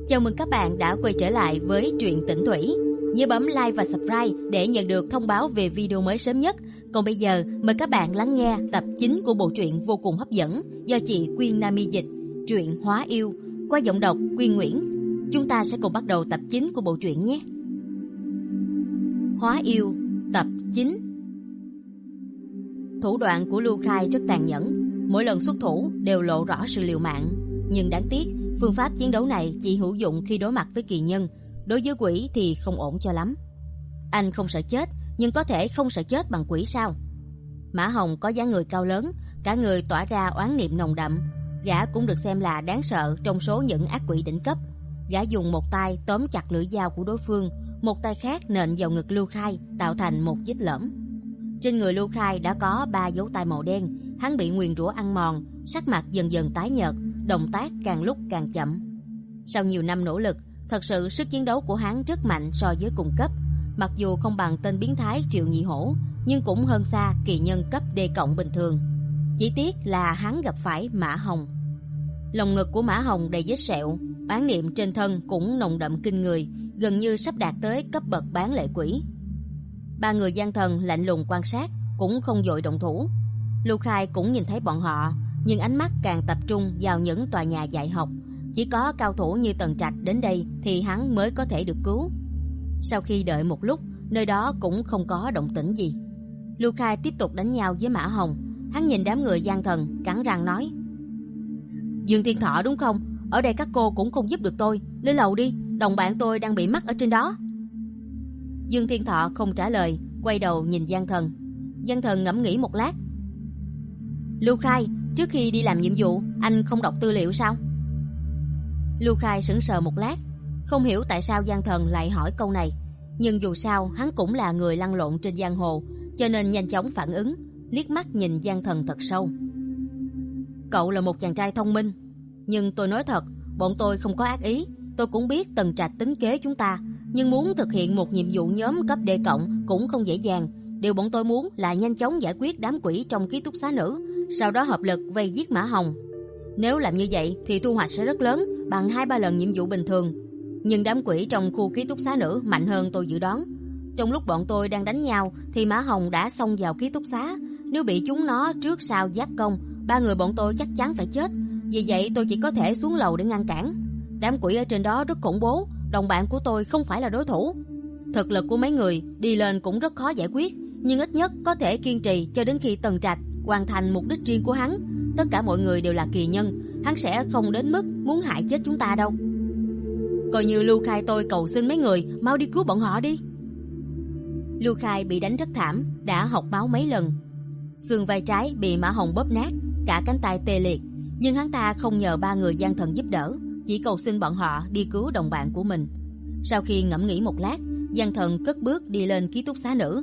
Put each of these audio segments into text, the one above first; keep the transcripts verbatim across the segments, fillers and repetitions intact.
Chào mừng các bạn đã quay trở lại với truyện Tĩnh Thủy. Nhớ bấm like và subscribe để nhận được thông báo về video mới sớm nhất. Còn bây giờ, mời các bạn lắng nghe tập chín của bộ truyện vô cùng hấp dẫn do chị Quyên Nami dịch, truyện Hóa Yêu, qua giọng đọc Quyên Nguyễn. Chúng ta sẽ cùng bắt đầu tập chín của bộ truyện nhé. Hóa Yêu, tập chín. Thủ đoạn của Lưu Khai rất tàn nhẫn, mỗi lần xuất thủ đều lộ rõ sự liều mạng. Nhưng đáng tiếc, phương pháp chiến đấu này chỉ hữu dụng khi đối mặt với kỳ nhân, đối với quỷ thì không ổn cho lắm. Anh không sợ chết, nhưng có thể không sợ chết bằng quỷ sao? Mã Hồng có dáng người cao lớn, cả người tỏa ra oán niệm nồng đậm. Gã cũng được xem là đáng sợ trong số những ác quỷ đỉnh cấp. Gã dùng một tay tóm chặt lưỡi dao của đối phương, một tay khác nện vào ngực Lưu Khai, tạo thành một vết lõm. Trên người Lưu Khai đã có ba dấu tay màu đen, hắn bị nguyền rủa ăn mòn, sắc mặt dần dần tái nhợt, động tác càng lúc càng chậm. Sau nhiều năm nỗ lực, thật sự sức chiến đấu của hắn rất mạnh so với cùng cấp. Mặc dù không bằng tên biến thái Triệu Nhị Hổ, nhưng cũng hơn xa kỳ nhân cấp D cộng bình thường. Chỉ tiếc là hắn gặp phải Mã Hồng. Lồng ngực của Mã Hồng đầy vết sẹo, oán niệm trên thân cũng nồng đậm kinh người, gần như sắp đạt tới cấp bậc bán lệ quỷ. Ba người gian thần lạnh lùng quan sát, cũng không vội động thủ. Lưu Khai cũng nhìn thấy bọn họ, nhưng ánh mắt càng tập trung vào những tòa nhà dạy học. Chỉ có cao thủ như Tần Trạch đến đây thì hắn mới có thể được cứu. Sau khi đợi một lúc, nơi đó cũng không có động tĩnh gì. Lưu Khai tiếp tục đánh nhau với Mã Hồng. Hắn nhìn đám người gian thần, cắn răng nói: Dương Thiên Thọ đúng không? Ở đây các cô cũng không giúp được tôi, lên lầu đi, đồng bạn tôi đang bị mắc ở trên đó. Dương Thiên Thọ không trả lời, quay đầu nhìn gian thần. Gian thần ngẫm nghĩ một lát: Lưu Khai, trước khi đi làm nhiệm vụ, anh không đọc tư liệu sao? Lưu Khai sững sờ một lát, không hiểu tại sao gian thần lại hỏi câu này. Nhưng dù sao hắn cũng là người lăn lộn trên giang hồ, cho nên nhanh chóng phản ứng, liếc mắt nhìn gian thần thật sâu. Cậu là một chàng trai thông minh, nhưng tôi nói thật, bọn tôi không có ác ý. Tôi cũng biết Tần Trạch tính kế chúng ta, nhưng muốn thực hiện một nhiệm vụ nhóm cấp D cộng cũng không dễ dàng. Điều bọn tôi muốn là nhanh chóng giải quyết đám quỷ trong ký túc xá nữ, sau đó hợp lực vây giết Mã Hồng. Nếu làm như vậy thì thu hoạch sẽ rất lớn, bằng hai ba lần nhiệm vụ bình thường. Nhưng đám quỷ trong khu ký túc xá nữ mạnh hơn tôi dự đoán. Trong lúc bọn tôi đang đánh nhau thì Mã Hồng đã xông vào ký túc xá. Nếu bị chúng nó trước sau giáp công, ba người bọn tôi chắc chắn phải chết. Vì vậy tôi chỉ có thể xuống lầu để ngăn cản. Đám quỷ ở trên đó rất khủng bố, đồng bạn của tôi không phải là đối thủ. Thực lực của mấy người đi lên cũng rất khó giải quyết, nhưng ít nhất có thể kiên trì cho đến khi Tần Trạch hoàn thành mục đích riêng của hắn. Tất cả mọi người đều là kỳ nhân, hắn sẽ không đến mức muốn hại chết chúng ta đâu. Coi như Lưu Khai tôi cầu xin mấy người mau đi cứu bọn họ đi. Lưu Khai bị đánh rất thảm, đã hộc máu mấy lần. Xương vai trái bị Mã Hồng bóp nát, cả cánh tay tê liệt. Nhưng hắn ta không nhờ ba người gian thần giúp đỡ, chỉ cầu xin bọn họ đi cứu đồng bạn của mình. Sau khi ngẫm nghĩ một lát, gian thần cất bước đi lên ký túc xá nữ.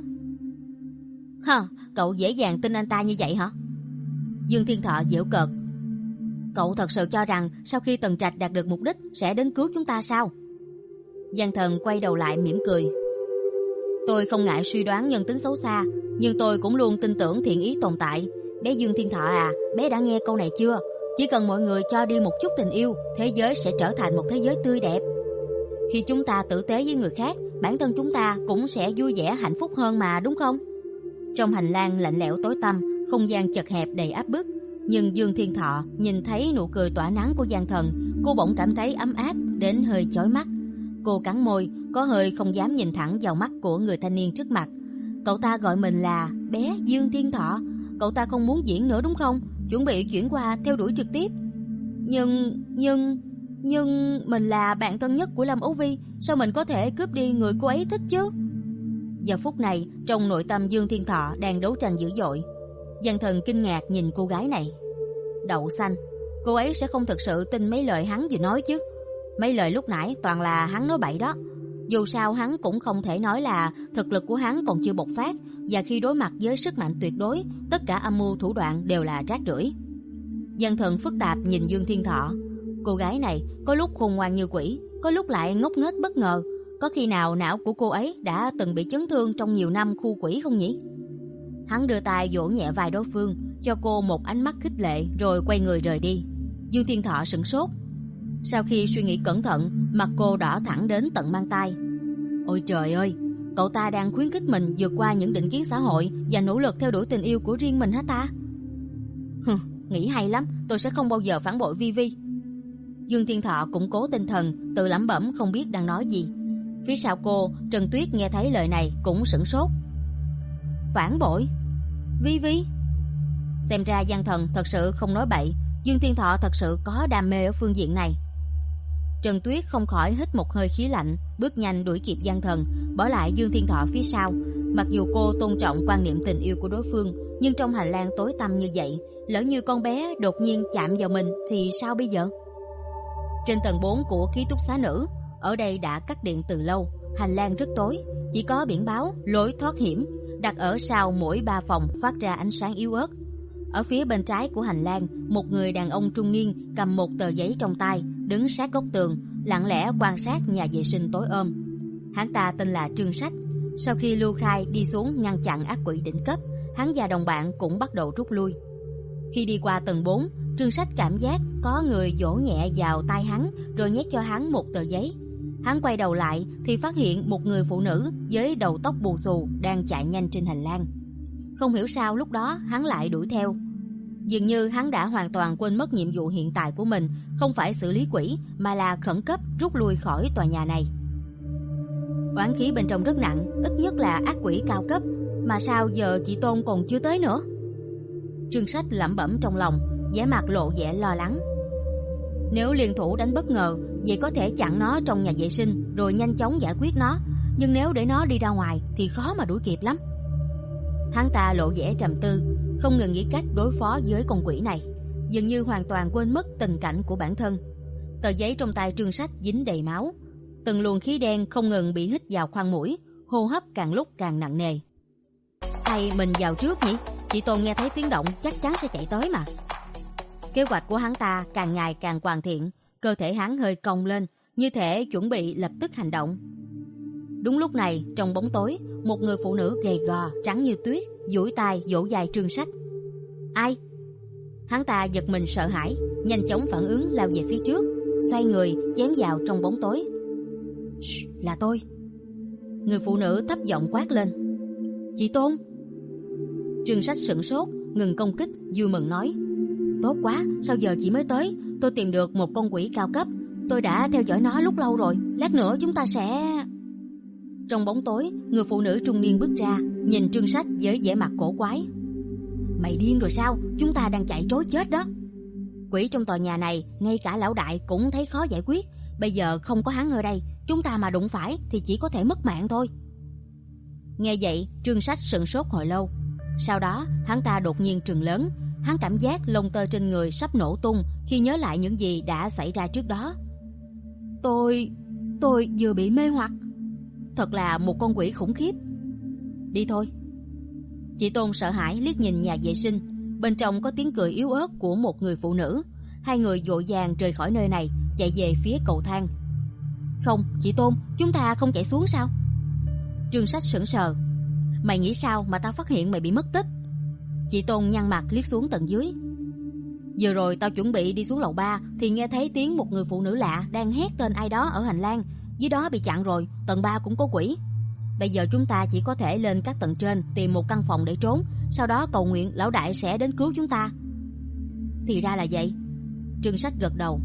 Hả, cậu dễ dàng tin anh ta như vậy hả? Dương Thiên Thọ giễu cợt. Cậu thật sự cho rằng sau khi Tần Trạch đạt được mục đích sẽ đến cứu chúng ta sao? Gian thần quay đầu lại mỉm cười. Tôi không ngại suy đoán nhân tính xấu xa, nhưng tôi cũng luôn tin tưởng thiện ý tồn tại. Bé Dương Thiên Thọ à, bé đã nghe câu này chưa? Chỉ cần mọi người cho đi một chút tình yêu, thế giới sẽ trở thành một thế giới tươi đẹp. Khi chúng ta tử tế với người khác, bản thân chúng ta cũng sẽ vui vẻ hạnh phúc hơn mà, đúng không? Trong hành lang lạnh lẽo tối tăm, không gian chật hẹp đầy áp bức, nhưng Dương Thiên Thọ nhìn thấy nụ cười tỏa nắng của gian thần, cô bỗng cảm thấy ấm áp đến hơi chói mắt. Cô cắn môi, có hơi không dám nhìn thẳng vào mắt của người thanh niên trước mặt. Cậu ta gọi mình là bé Dương Thiên Thọ, cậu ta không muốn diễn nữa đúng không? Chuẩn bị chuyển qua theo đuổi trực tiếp. Nhưng, nhưng, nhưng mình là bạn thân nhất của Lâm Ấu Vi, sao mình có thể cướp đi người cô ấy thích chứ? Giờ phút này, trong nội tâm Dương Thiên Thọ đang đấu tranh dữ dội. Gian thần kinh ngạc nhìn cô gái này. Đậu xanh, cô ấy sẽ không thực sự tin mấy lời hắn vừa nói chứ? Mấy lời lúc nãy toàn là hắn nói bậy đó. Dù sao hắn cũng không thể nói là thực lực của hắn còn chưa bộc phát, và khi đối mặt với sức mạnh tuyệt đối, tất cả âm mưu thủ đoạn đều là rác rưởi. Gian thần phức tạp nhìn Dương Thiên Thọ. Cô gái này có lúc khôn ngoan như quỷ, có lúc lại ngốc nghếch bất ngờ. Có khi nào não của cô ấy đã từng bị chấn thương trong nhiều năm khu quỷ không nhỉ? Hắn đưa tay vỗ nhẹ vai đối phương, cho cô một ánh mắt khích lệ rồi quay người rời đi. Dương Thiên Thọ sửng sốt. Sau khi suy nghĩ cẩn thận, mặt cô đỏ thẳng đến tận mang tai. Ôi trời ơi, cậu ta đang khuyến khích mình vượt qua những định kiến xã hội và nỗ lực theo đuổi tình yêu của riêng mình hả ta? Hừ, nghĩ hay lắm, tôi sẽ không bao giờ phản bội Vi Vi. Dương Thiên Thọ củng cố tinh thần, tự lẩm bẩm không biết đang nói gì. Phía sau cô, Trần Tuyết nghe thấy lời này cũng sửng sốt. Phản bội? Vi Vi? Xem ra Giang Thần thật sự không nói bậy, Dương Thiên Thọ thật sự có đam mê ở phương diện này. Trần Tuyết không khỏi hít một hơi khí lạnh, bước nhanh đuổi kịp Giang Thần, bỏ lại Dương Thiên Thọ phía sau. Mặc dù cô tôn trọng quan niệm tình yêu của đối phương, nhưng trong hành lang tối tăm như vậy, lỡ như con bé đột nhiên chạm vào mình thì sao bây giờ? Trên tầng bốn của ký túc xá nữ, ở đây đã cắt điện từ lâu, hành lang rất tối, chỉ có biển báo lối thoát hiểm đặt ở sau mỗi ba phòng phát ra ánh sáng yếu ớt. Ở phía bên trái của hành lang, một người đàn ông trung niên cầm một tờ giấy trong tay, đứng sát góc tường, lặng lẽ quan sát nhà vệ sinh tối ôm. Hắn ta tên là Trương Sách. Sau khi Lưu Khai đi xuống ngăn chặn ác quỷ đỉnh cấp, hắn và đồng bạn cũng bắt đầu rút lui. Khi đi qua tầng bốn, Trương Sách cảm giác có người vỗ nhẹ vào tai hắn, rồi nhét cho hắn một tờ giấy. Hắn quay đầu lại thì phát hiện một người phụ nữ với đầu tóc bù xù đang chạy nhanh trên hành lang. Không hiểu sao lúc đó hắn lại đuổi theo. Dường như hắn đã hoàn toàn quên mất nhiệm vụ hiện tại của mình không phải xử lý quỷ, mà là khẩn cấp rút lui khỏi tòa nhà này. Oán khí bên trong rất nặng, ít nhất là ác quỷ cao cấp, mà sao giờ chị Tôn còn chưa tới nữa? Trương Sách lẩm bẩm trong lòng, vẻ mặt lộ vẻ lo lắng. Nếu liên thủ đánh bất ngờ, vậy có thể chặn nó trong nhà vệ sinh rồi nhanh chóng giải quyết nó, nhưng nếu để nó đi ra ngoài thì khó mà đuổi kịp lắm. Hắn ta lộ vẻ trầm tư, không ngừng nghĩ cách đối phó với con quỷ này, dường như hoàn toàn quên mất tình cảnh của bản thân. Tờ giấy trong tay Trương Sách dính đầy máu, từng luồng khí đen không ngừng bị hít vào khoang mũi, hô hấp càng lúc càng nặng nề. Hay mình vào trước nhỉ? Chị Tôn nghe thấy tiếng động chắc chắn sẽ chạy tới mà. Kế hoạch của hắn ta càng ngày càng hoàn thiện, cơ thể hắn hơi cong lên, như thể chuẩn bị lập tức hành động. Đúng lúc này, trong bóng tối, một người phụ nữ gầy gò, trắng như tuyết, duỗi tay vỗ vai Trương Sách. Ai? Hắn ta giật mình sợ hãi, nhanh chóng phản ứng lao về phía trước, xoay người chém vào trong bóng tối. Là tôi. Người phụ nữ thấp giọng quát lên. Chị Tôn. Trương Sách sửng sốt, ngừng công kích, vui mừng nói. Tốt quá, sao giờ chị mới tới? Tôi tìm được một con quỷ cao cấp, tôi đã theo dõi nó lúc lâu rồi, lát nữa chúng ta sẽ... Trong bóng tối, người phụ nữ trung niên bước ra, nhìn Trương Sách với vẻ mặt cổ quái. Mày điên rồi sao? Chúng ta đang chạy trối chết đó. Quỷ trong tòa nhà này, ngay cả lão đại cũng thấy khó giải quyết. Bây giờ không có hắn ở đây, chúng ta mà đụng phải thì chỉ có thể mất mạng thôi. Nghe vậy, Trương Sách sững sốt hồi lâu. Sau đó, hắn ta đột nhiên trừng lớn. Hắn cảm giác lông tơ trên người sắp nổ tung khi nhớ lại những gì đã xảy ra trước đó. Tôi... tôi vừa bị mê hoặc. Thật là một con quỷ khủng khiếp. Đi thôi. Chị Tôn sợ hãi liếc nhìn nhà vệ sinh. Bên trong có tiếng cười yếu ớt của một người phụ nữ. Hai người vội vàng rời khỏi nơi này, chạy về phía cầu thang. Không, chị Tôn, chúng ta không chạy xuống sao? Trương Sách sững sờ. Mày nghĩ sao mà tao phát hiện mày bị mất tích? Chị Tôn nhăn mặt liếc xuống tầng dưới. Vừa rồi tao chuẩn bị đi xuống lầu ba thì nghe thấy tiếng một người phụ nữ lạ đang hét tên ai đó ở hành lang. Dưới đó bị chặn rồi, tầng ba cũng có quỷ. Bây giờ chúng ta chỉ có thể lên các tầng trên tìm một căn phòng để trốn, sau đó cầu nguyện lão đại sẽ đến cứu chúng ta. Thì ra là vậy. Trương Sách gật đầu.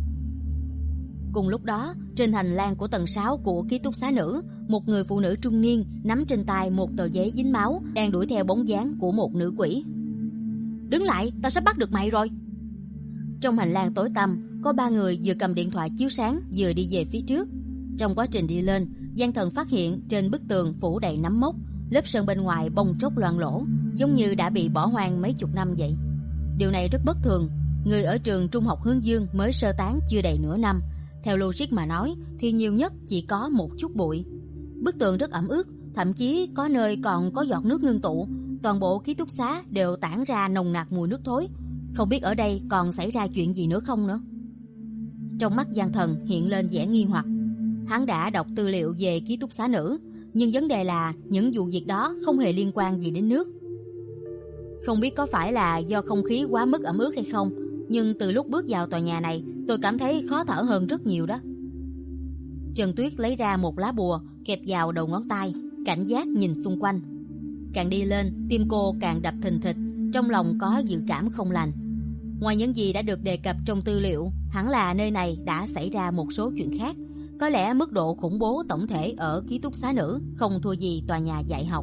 Cùng lúc đó, trên hành lang của tầng sáu của ký túc xá nữ, một người phụ nữ trung niên nắm trên tay một tờ giấy dính máu, đang đuổi theo bóng dáng của một nữ quỷ. Đứng lại, tao sắp bắt được mày rồi. Trong hành lang tối tăm, có ba người vừa cầm điện thoại chiếu sáng vừa đi về phía trước. Trong quá trình đi lên, Giang Thần phát hiện trên bức tường phủ đầy nấm mốc, lớp sơn bên ngoài bong tróc loang lỗ, giống như đã bị bỏ hoang mấy chục năm vậy. Điều này rất bất thường. Người ở trường trung học Hướng Dương mới sơ tán chưa đầy nửa năm. Theo logic mà nói thì nhiều nhất chỉ có một chút bụi. Bức tường rất ẩm ướt, thậm chí có nơi còn có giọt nước ngưng tụ. Toàn bộ ký túc xá đều tản ra nồng nặc mùi nước thối. Không biết ở đây còn xảy ra chuyện gì nữa không nữa. Trong mắt Giang Thần hiện lên vẻ nghi hoặc. Hắn đã đọc tư liệu về ký túc xá nữ, nhưng vấn đề là những vụ việc đó không hề liên quan gì đến nước. Không biết có phải là do không khí quá mức ẩm ướt hay không, nhưng từ lúc bước vào tòa nhà này, tôi cảm thấy khó thở hơn rất nhiều đó. Trần Tuyết lấy ra một lá bùa kẹp vào đầu ngón tay, cảnh giác nhìn xung quanh. Càng đi lên, tim cô càng đập thình thịch, trong lòng có dự cảm không lành. Ngoài những gì đã được đề cập trong tư liệu, hẳn là nơi này đã xảy ra một số chuyện khác. Có lẽ mức độ khủng bố tổng thể ở ký túc xá nữ không thua gì tòa nhà dạy học.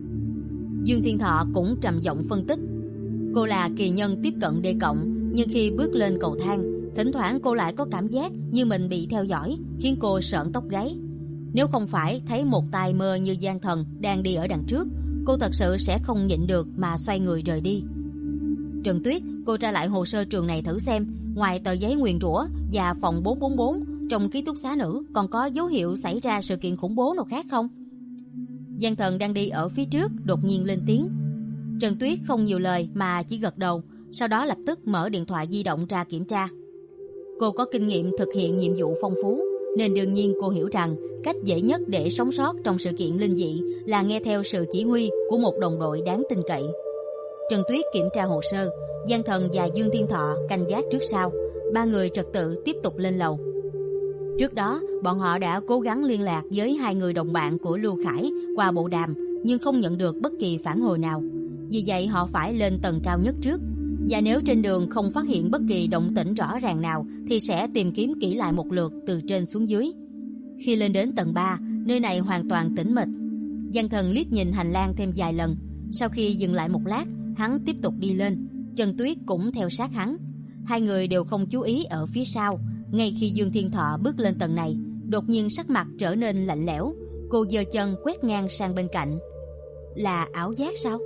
Dương Thiên Thọ cũng trầm giọng phân tích. Cô là kỳ nhân tiếp cận D cộng, nhưng khi bước lên cầu thang, thỉnh thoảng cô lại có cảm giác như mình bị theo dõi, khiến cô sởn tóc gáy. Nếu không phải thấy một tai mơ như gian thần đang đi ở đằng trước, cô thật sự sẽ không nhịn được mà xoay người rời đi. Trần Tuyết, cô tra lại hồ sơ trường này thử xem, ngoài tờ giấy nguyền rủa và phòng bốn bốn bốn, trong ký túc xá nữ còn có dấu hiệu xảy ra sự kiện khủng bố nào khác không? Gian thần đang đi ở phía trước đột nhiên lên tiếng. Trần Tuyết không nhiều lời mà chỉ gật đầu, sau đó lập tức mở điện thoại di động ra kiểm tra. Cô có kinh nghiệm thực hiện nhiệm vụ phong phú, nên đương nhiên cô hiểu rằng cách dễ nhất để sống sót trong sự kiện linh dị là nghe theo sự chỉ huy của một đồng đội đáng tin cậy. Trần Tuyết kiểm tra hồ sơ, Gian Thần và Dương Thiên Thọ canh gác trước sau, ba người trật tự tiếp tục lên lầu. Trước đó, bọn họ đã cố gắng liên lạc với hai người đồng bạn của Lưu Khải qua bộ đàm, nhưng không nhận được bất kỳ phản hồi nào. Vì vậy họ phải lên tầng cao nhất trước, và nếu trên đường không phát hiện bất kỳ động tĩnh rõ ràng nào thì sẽ tìm kiếm kỹ lại một lượt từ trên xuống dưới. Khi lên đến tầng ba, nơi này hoàn toàn tĩnh mịch. Gian Thần liếc nhìn hành lang thêm vài lần, sau khi dừng lại một lát, hắn tiếp tục đi lên. Trần Tuyết cũng theo sát hắn. Hai người đều không chú ý ở phía sau. Ngay khi Dương Thiên Thọ bước lên tầng này, đột nhiên sắc mặt trở nên lạnh lẽo. Cô giơ chân quét ngang sang bên cạnh. Là ảo giác sao?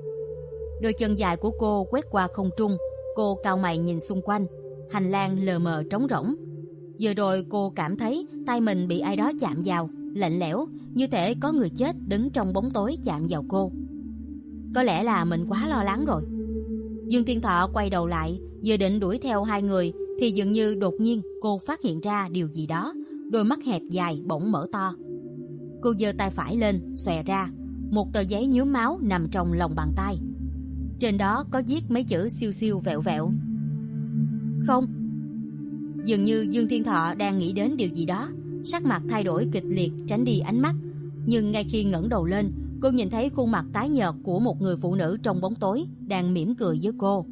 Đôi chân dài của cô quét qua không trung. Cô cau mày nhìn xung quanh. Hành lang lờ mờ trống rỗng. Giờ rồi cô cảm thấy tay mình bị ai đó chạm vào, lạnh lẽo, như thể có người chết đứng trong bóng tối chạm vào cô. Có lẽ là mình quá lo lắng rồi. Dương Thiên Thọ quay đầu lại, vừa định đuổi theo hai người thì dường như đột nhiên cô phát hiện ra điều gì đó. Đôi mắt hẹp dài bỗng mở to. Cô giơ tay phải lên, xòe ra. Một tờ giấy nhuốm máu nằm trong lòng bàn tay. Trên đó có viết mấy chữ siêu siêu vẹo vẹo. Không. Dường như Dương Thiên Thọ đang nghĩ đến điều gì đó, sắc mặt thay đổi kịch liệt tránh đi ánh mắt. Nhưng ngay khi ngẩng đầu lên, cô nhìn thấy khuôn mặt tái nhợt của một người phụ nữ trong bóng tối đang mỉm cười với cô.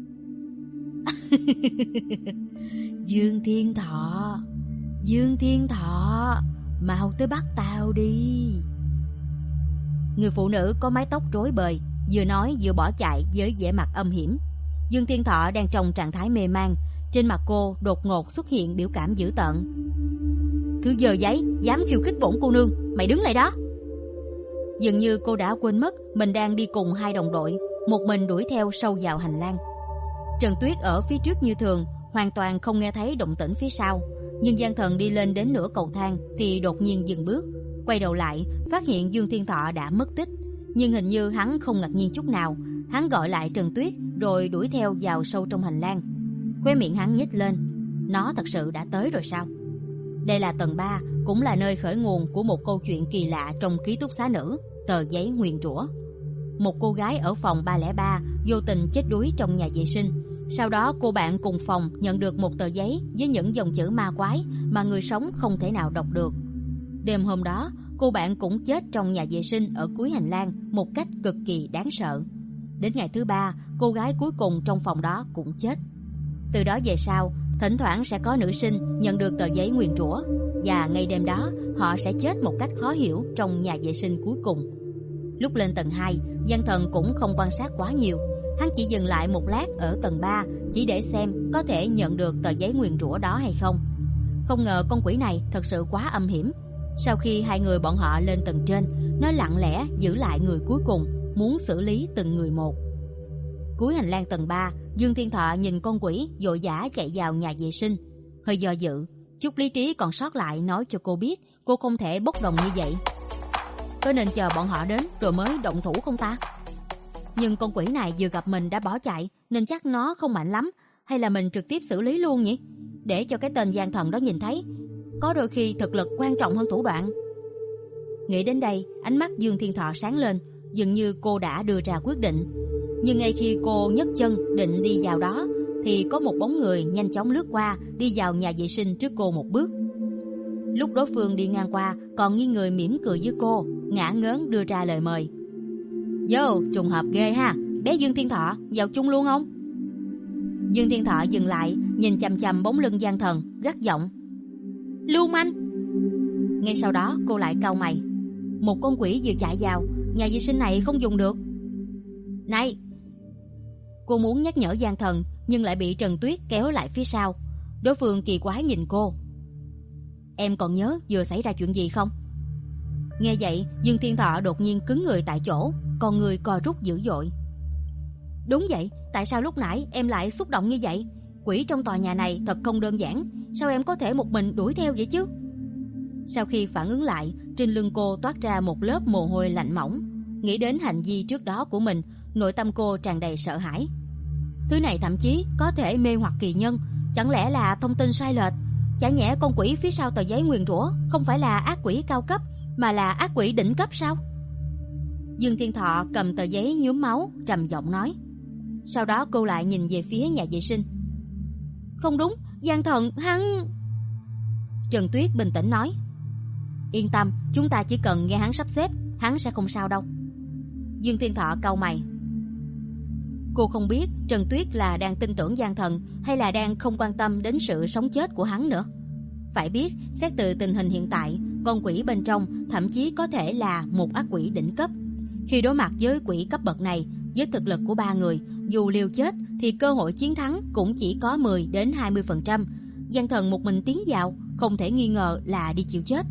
Dương Thiên Thọ, Dương Thiên Thọ, mau tới bắt tao đi. Người phụ nữ có mái tóc rối bời, vừa nói vừa bỏ chạy với vẻ mặt âm hiểm. Dương Thiên Thọ đang trong trạng thái mê man, trên mặt cô đột ngột xuất hiện biểu cảm dữ tợn. Thứ dơ giấy, dám khiêu khích bổn cô nương, mày đứng lại đó. Dường như cô đã quên mất mình đang đi cùng hai đồng đội, một mình đuổi theo sâu vào hành lang. Trần Tuyết ở phía trước như thường, hoàn toàn không nghe thấy động tĩnh phía sau. Nhưng Gian Thần đi lên đến nửa cầu thang thì đột nhiên dừng bước, quay đầu lại phát hiện Dương Thiên Thọ đã mất tích. Nhưng hình như hắn không ngạc nhiên chút nào. Hắn gọi lại Trần Tuyết rồi đuổi theo vào sâu trong hành lang. Khóe miệng hắn nhếch lên. Nó thật sự đã tới rồi sao? Đây là tầng ba, cũng là nơi khởi nguồn của một câu chuyện kỳ lạ trong ký túc xá nữ, tờ giấy nguyền rủa. Một cô gái ở phòng ba không ba vô tình chết đuối trong nhà vệ sinh. Sau đó cô bạn cùng phòng nhận được một tờ giấy với những dòng chữ ma quái mà người sống không thể nào đọc được. Đêm hôm đó, cô bạn cũng chết trong nhà vệ sinh ở cuối hành lang một cách cực kỳ đáng sợ. Đến ngày thứ ba, cô gái cuối cùng trong phòng đó cũng chết. Từ đó về sau, thỉnh thoảng sẽ có nữ sinh nhận được tờ giấy nguyền rủa, và ngay đêm đó họ sẽ chết một cách khó hiểu trong nhà vệ sinh cuối cùng. Lúc lên tầng hai, Gian Thần cũng không quan sát quá nhiều. Hắn chỉ dừng lại một lát ở tầng ba, chỉ để xem có thể nhận được tờ giấy nguyền rủa đó hay không. Không ngờ con quỷ này thật sự quá âm hiểm. Sau khi hai người bọn họ lên tầng trên, nó lặng lẽ giữ lại người cuối cùng, muốn xử lý từng người một. Cuối hành lang tầng ba, Dương Thiên Thọ nhìn con quỷ vội vã chạy vào nhà vệ sinh, hơi do dự. Chút lý trí còn sót lại nói cho cô biết cô không thể bốc đồng như vậy. Có nên chờ bọn họ đến rồi mới động thủ không ta? Nhưng con quỷ này vừa gặp mình đã bỏ chạy, nên chắc nó không mạnh lắm. Hay là mình trực tiếp xử lý luôn nhỉ? Để cho cái tên gian thần đó nhìn thấy. Có đôi khi thực lực quan trọng hơn thủ đoạn. Nghĩ đến đây, ánh mắt Dương Thiên Thọ sáng lên. Dường như cô đã đưa ra quyết định. Nhưng ngay khi cô nhấc chân định đi vào đó thì có một bóng người nhanh chóng lướt qua, đi vào nhà vệ sinh trước cô một bước. Lúc đối phương đi ngang qua, còn nghiêng người mỉm cười với cô, ngả ngớn đưa ra lời mời. Vô, trùng hợp ghê ha, bé Dương Thiên Thọ, vào chung luôn không? Dương Thiên Thọ dừng lại, nhìn chằm chằm bóng lưng Giang Thần, gắt giọng. Lưu manh! Ngay sau đó cô lại cau mày. Một con quỷ vừa chạy vào, nhà vệ sinh này không dùng được. Này! Cô muốn nhắc nhở Giang Thần, nhưng lại bị Trần Tuyết kéo lại phía sau. Đối phương kỳ quái nhìn cô. Em còn nhớ vừa xảy ra chuyện gì không? Nghe vậy, Dương Thiên Thọ đột nhiên cứng người tại chỗ, con người co rút dữ dội. Đúng vậy, tại sao lúc nãy em lại xúc động như vậy? Quỷ trong tòa nhà này thật không đơn giản, sao em có thể một mình đuổi theo vậy chứ? Sau khi phản ứng lại, trên lưng cô toát ra một lớp mồ hôi lạnh mỏng. Nghĩ đến hành vi trước đó của mình, nội tâm cô tràn đầy sợ hãi. Thứ này thậm chí có thể mê hoặc kỳ nhân, chẳng lẽ là thông tin sai lệch? Chả nhẽ con quỷ phía sau tờ giấy nguyền rủa không phải là ác quỷ cao cấp, mà là ác quỷ đỉnh cấp sao? Dương Thiên Thọ cầm tờ giấy nhuốm máu, trầm giọng nói. Sau đó cô lại nhìn về phía nhà vệ sinh. Không đúng, Giang Thần, hắn... Trần Tuyết bình tĩnh nói. Yên tâm, chúng ta chỉ cần nghe hắn sắp xếp, hắn sẽ không sao đâu. Dương Thiên Thọ cau mày. Cô không biết Trần Tuyết là đang tin tưởng Giang Thần hay là đang không quan tâm đến sự sống chết của hắn nữa. Phải biết, xét từ tình hình hiện tại, con quỷ bên trong thậm chí có thể là một ác quỷ đỉnh cấp. Khi đối mặt với quỷ cấp bậc này, với thực lực của ba người, dù liều chết thì cơ hội chiến thắng cũng chỉ có mười đến hai mươi phần trăm. Giang Thần một mình tiến vào, không thể nghi ngờ là đi chịu chết.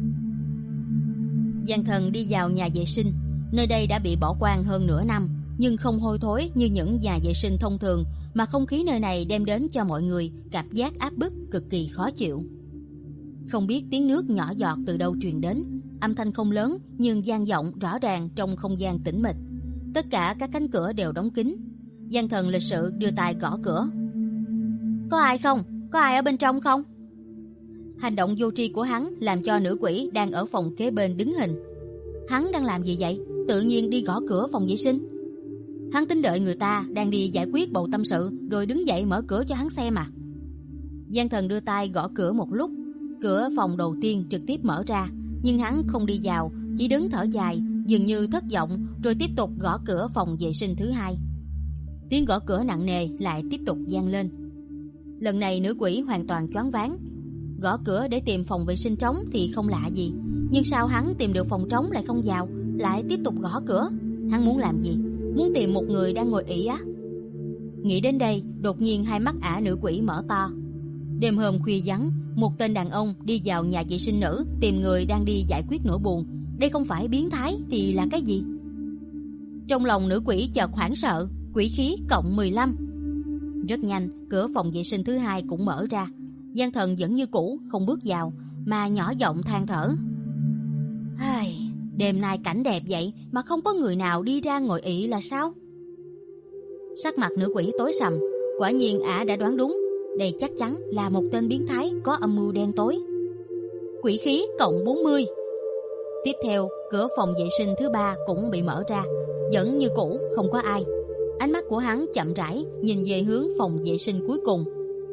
Giang Thần đi vào nhà vệ sinh. Nơi đây đã bị bỏ hoang hơn nửa năm, nhưng không hôi thối như những nhà vệ sinh thông thường, mà không khí nơi này đem đến cho mọi người cảm giác áp bức cực kỳ khó chịu. Không biết tiếng nước nhỏ giọt từ đâu truyền đến, âm thanh không lớn nhưng vang vọng rõ ràng trong không gian tĩnh mịch. Tất cả các cánh cửa đều đóng kín. Giang Thần lịch sự đưa tay gõ cửa. Có ai không? Có ai ở bên trong không? Hành động vô tri của hắn làm cho nữ quỷ đang ở phòng kế bên đứng hình. Hắn đang làm gì vậy? Tự nhiên đi gõ cửa phòng vệ sinh. Hắn tính đợi người ta đang đi giải quyết bầu tâm sự rồi đứng dậy mở cửa cho hắn xem à? Giang Thần đưa tay gõ cửa một lúc. Cửa phòng đầu tiên trực tiếp mở ra, nhưng hắn không đi vào, chỉ đứng thở dài, dường như thất vọng, rồi tiếp tục gõ cửa phòng vệ sinh thứ hai. Tiếng gõ cửa nặng nề lại tiếp tục vang lên. Lần này nữ quỷ hoàn toàn choáng váng. Gõ cửa để tìm phòng vệ sinh trống thì không lạ gì, nhưng sao hắn tìm được phòng trống lại không vào, lại tiếp tục gõ cửa? Hắn muốn làm gì? Muốn tìm một người đang ngồi ỷ á? Nghĩ đến đây, đột nhiên hai mắt ả nữ quỷ mở to. Đêm hôm khuya vắng, một tên đàn ông đi vào nhà vệ sinh nữ tìm người đang đi giải quyết nỗi buồn. Đây không phải biến thái thì là cái gì? Trong lòng nữ quỷ chợt hoảng sợ. Quỷ khí cộng mười lăm. Rất nhanh, cửa phòng vệ sinh thứ hai cũng mở ra. Giang Thần vẫn như cũ, không bước vào, mà nhỏ giọng than thở. Ai, đêm nay cảnh đẹp vậy mà không có người nào đi ra ngồi ị là sao? Sắc mặt nữ quỷ tối sầm. Quả nhiên ả đã đoán đúng. Đây chắc chắn là một tên biến thái có âm mưu đen tối. Quỷ khí cộng bốn mươi. Tiếp theo, cửa phòng vệ sinh thứ ba cũng bị mở ra. Vẫn như cũ, không có ai. Ánh mắt của hắn chậm rãi nhìn về hướng phòng vệ sinh cuối cùng.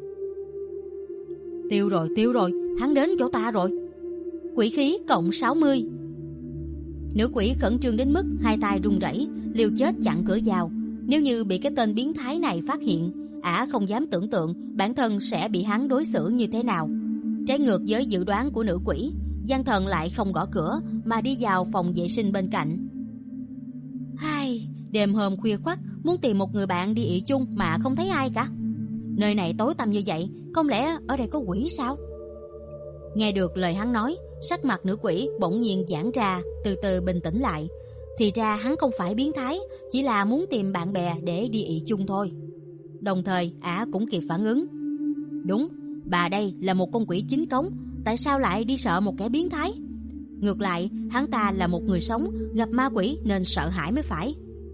Tiêu rồi, tiêu rồi, hắn đến chỗ ta rồi. Quỷ khí cộng sáu mươi. Nữ quỷ khẩn trương đến mức hai tay run rẩy, liều chết chặn cửa vào. Nếu như bị cái tên biến thái này phát hiện, ả không dám tưởng tượng bản thân sẽ bị hắn đối xử như thế nào. Trái ngược với dự đoán của nữ quỷ, Giang Thần lại không gõ cửa mà đi vào phòng vệ sinh bên cạnh. Hai, đêm hôm khuya khoắt muốn tìm một người bạn đi ị chung mà không thấy ai cả. Nơi này tối tăm như vậy, không lẽ ở đây có quỷ sao? Nghe được lời hắn nói, sắc mặt nữ quỷ bỗng nhiên giãn ra, từ từ bình tĩnh lại. Thì ra hắn không phải biến thái, chỉ là muốn tìm bạn bè để đi ị chung thôi. Đồng thời ả cũng kịp phản ứng. Đúng, bà đây là một con quỷ chính cống, tại sao lại đi sợ một kẻ biến thái? Ngược lại, hắn ta là một người sống, gặp ma quỷ nên sợ hãi mới phải.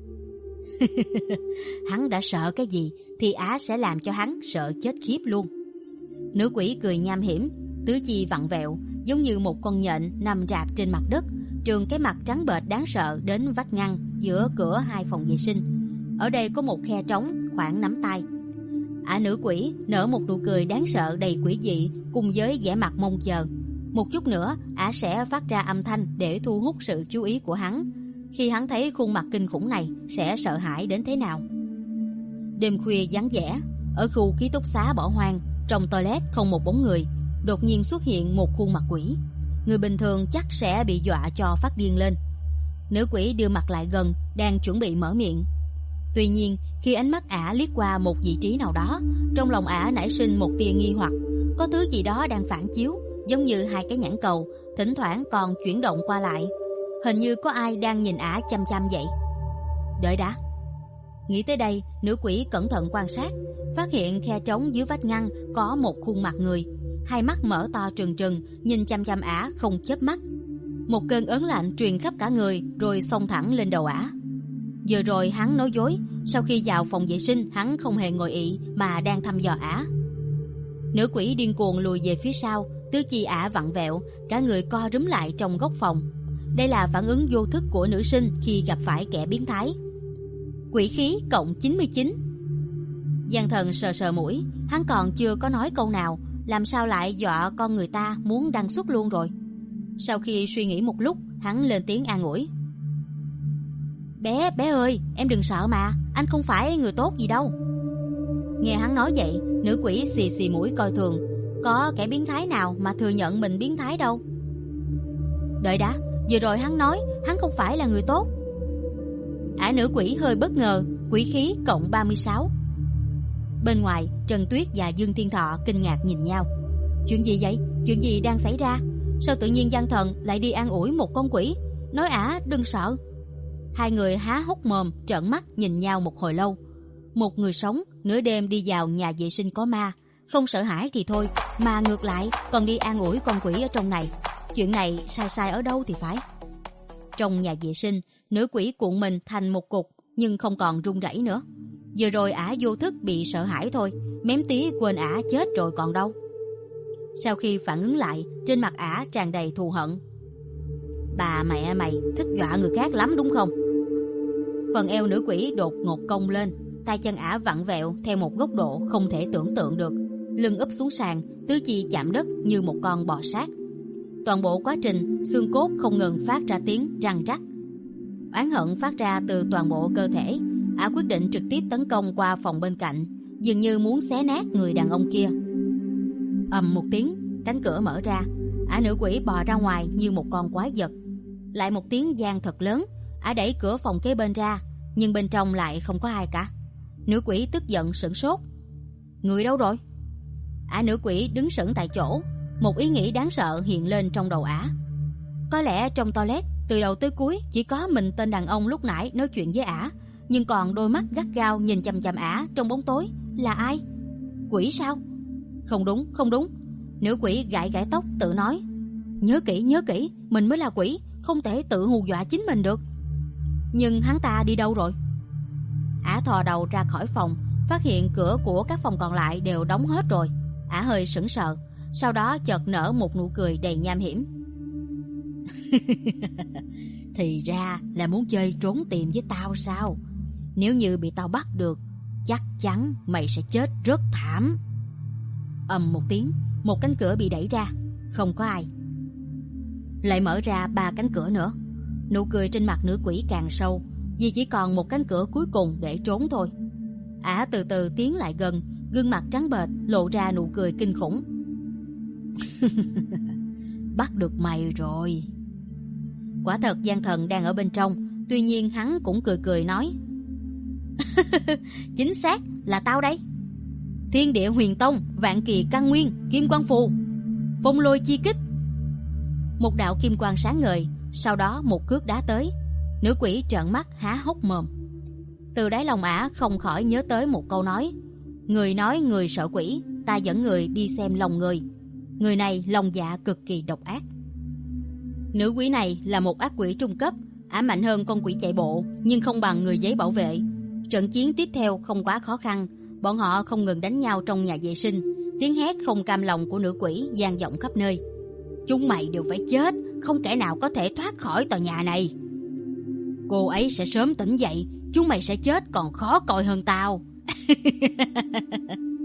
Hắn đã sợ cái gì thì ả sẽ làm cho hắn sợ chết khiếp luôn. Nữ quỷ cười nham hiểm, tứ chi vặn vẹo, giống như một con nhện nằm rạp trên mặt đất, trườn cái mặt trắng bệch đáng sợ đến vách ngăn giữa cửa hai phòng vệ sinh. Ở đây có một khe trống khoảng nắm tay. Ả nữ quỷ nở một nụ cười đáng sợ đầy quỷ dị cùng với vẻ mặt mong chờ. Một chút nữa, Ả sẽ phát ra âm thanh để thu hút sự chú ý của hắn. Khi hắn thấy khuôn mặt kinh khủng này, sẽ sợ hãi đến thế nào. Đêm khuya vắng vẻ, ở khu ký túc xá bỏ hoang, trong toilet không một bóng người, đột nhiên xuất hiện một khuôn mặt quỷ. Người bình thường chắc sẽ bị dọa cho phát điên lên. Nữ quỷ đưa mặt lại gần, đang chuẩn bị mở miệng. Tuy nhiên, khi ánh mắt Ả liếc qua một vị trí nào đó, trong lòng Ả nảy sinh một tia nghi hoặc. Có thứ gì đó đang phản chiếu, giống như hai cái nhãn cầu, thỉnh thoảng còn chuyển động qua lại. Hình như có ai đang nhìn Ả chăm chăm vậy. Đợi đã. Nghĩ tới đây, nữ quỷ cẩn thận quan sát, phát hiện khe trống dưới vách ngăn có một khuôn mặt người. Hai mắt mở to trừng trừng, nhìn chăm chăm Ả không chớp mắt. Một cơn ớn lạnh truyền khắp cả người, rồi xông thẳng lên đầu Ả. Vừa rồi hắn nói dối, sau khi vào phòng vệ sinh hắn không hề ngồi ị mà đang thăm dò Ả. Nữ quỷ điên cuồng lùi về phía sau, tứ chi Ả vặn vẹo, cả người co rúm lại trong góc phòng. Đây là phản ứng vô thức của nữ sinh khi gặp phải kẻ biến thái. Quỷ khí cộng chín mươi chín. Giang Thần sờ sờ mũi, hắn còn chưa có nói câu nào, làm sao lại dọa con người ta muốn đăng xuất luôn rồi. Sau khi suy nghĩ một lúc, hắn lên tiếng an ủi. Bé, bé ơi, em đừng sợ mà, anh không phải người tốt gì đâu. Nghe hắn nói vậy, nữ quỷ xì xì mũi coi thường. Có kẻ biến thái nào mà thừa nhận mình biến thái đâu. Đợi đã, vừa rồi hắn nói hắn không phải là người tốt. Ả nữ quỷ hơi bất ngờ, quỷ khí cộng ba mươi sáu. Bên ngoài, Trần Tuyết và Dương Thiên Thọ kinh ngạc nhìn nhau. Chuyện gì vậy? Chuyện gì đang xảy ra? Sao tự nhiên Giang Thần lại đi an ủi một con quỷ, nói Ả đừng sợ? Hai người há hốc mồm trợn mắt nhìn nhau một hồi lâu. Một người sống nửa đêm đi vào nhà vệ sinh có ma, không sợ hãi thì thôi, mà ngược lại còn đi an ủi con quỷ ở trong này. Chuyện này sai sai ở đâu thì phải. Trong nhà vệ sinh, nữ quỷ cuộn mình thành một cục nhưng không còn run rẩy nữa. Vừa rồi Ả vô thức bị sợ hãi thôi, mém tí quên Ả chết rồi còn đâu. Sau khi phản ứng lại, trên mặt Ả tràn đầy thù hận. Bà mẹ mày thích dọa người khác lắm đúng không? Phần eo nữ quỷ đột ngột cong lên, tay chân Ả vặn vẹo theo một góc độ không thể tưởng tượng được, lưng úp xuống sàn, tứ chi chạm đất như một con bò sát. Toàn bộ quá trình, xương cốt không ngừng phát ra tiếng răng rắc. Oán hận phát ra từ toàn bộ cơ thể. Ả quyết định trực tiếp tấn công qua phòng bên cạnh, dường như muốn xé nát người đàn ông kia. Ầm một tiếng, cánh cửa mở ra. Ả nữ quỷ bò ra ngoài như một con quái vật. Lại một tiếng vang thật lớn. Ả đẩy cửa phòng kế bên ra, nhưng bên trong lại không có ai cả. Nữ quỷ tức giận sửng sốt. Người đâu rồi? Ả nữ quỷ đứng sững tại chỗ. Một ý nghĩ đáng sợ hiện lên trong đầu Ả. Có lẽ trong toilet từ đầu tới cuối chỉ có mình tên đàn ông lúc nãy nói chuyện với Ả, nhưng còn đôi mắt gắt gao nhìn chằm chằm Ả trong bóng tối là ai? Quỷ sao? Không đúng, không đúng. Nữ quỷ gãi gãi tóc tự nói. Nhớ kỹ, nhớ kỹ, mình mới là quỷ, không thể tự hù dọa chính mình được. Nhưng hắn ta đi đâu rồi? Ả thò đầu ra khỏi phòng, phát hiện cửa của các phòng còn lại đều đóng hết rồi. Ả hơi sững sờ, sau đó chợt nở một nụ cười đầy nham hiểm. Thì ra là muốn chơi trốn tìm với tao sao? Nếu như bị tao bắt được, chắc chắn mày sẽ chết rất thảm. Ầm một tiếng, một cánh cửa bị đẩy ra, không có ai. Lại mở ra ba cánh cửa nữa. Nụ cười trên mặt nữ quỷ càng sâu, vì chỉ còn một cánh cửa cuối cùng để trốn thôi. Ả từ từ tiến lại gần, gương mặt trắng bệch lộ ra nụ cười kinh khủng. Bắt được mày rồi. Quả thật Giang Thần đang ở bên trong, tuy nhiên hắn cũng cười cười nói. Chính xác là tao đây. Thiên địa huyền tông, vạn kỳ căn nguyên, kim quang phù, phong lôi chi kích. Một đạo kim quang sáng ngời, sau đó một cước đá tới. Nữ quỷ trợn mắt há hốc mồm. Từ đáy lòng Ả không khỏi nhớ tới một câu nói. Người nói người sợ quỷ, ta dẫn người đi xem lòng người. Người này lòng dạ cực kỳ độc ác. Nữ quỷ này là một ác quỷ trung cấp. Ả mạnh hơn con quỷ chạy bộ, nhưng không bằng người giấy bảo vệ. Trận chiến tiếp theo không quá khó khăn. Bọn họ không ngừng đánh nhau trong nhà vệ sinh. Tiếng hét không cam lòng của nữ quỷ vang vọng khắp nơi. Chúng mày đều phải chết, không kẻ nào có thể thoát khỏi tòa nhà này. Cô ấy sẽ sớm tỉnh dậy, chúng mày sẽ chết còn khó coi hơn tao.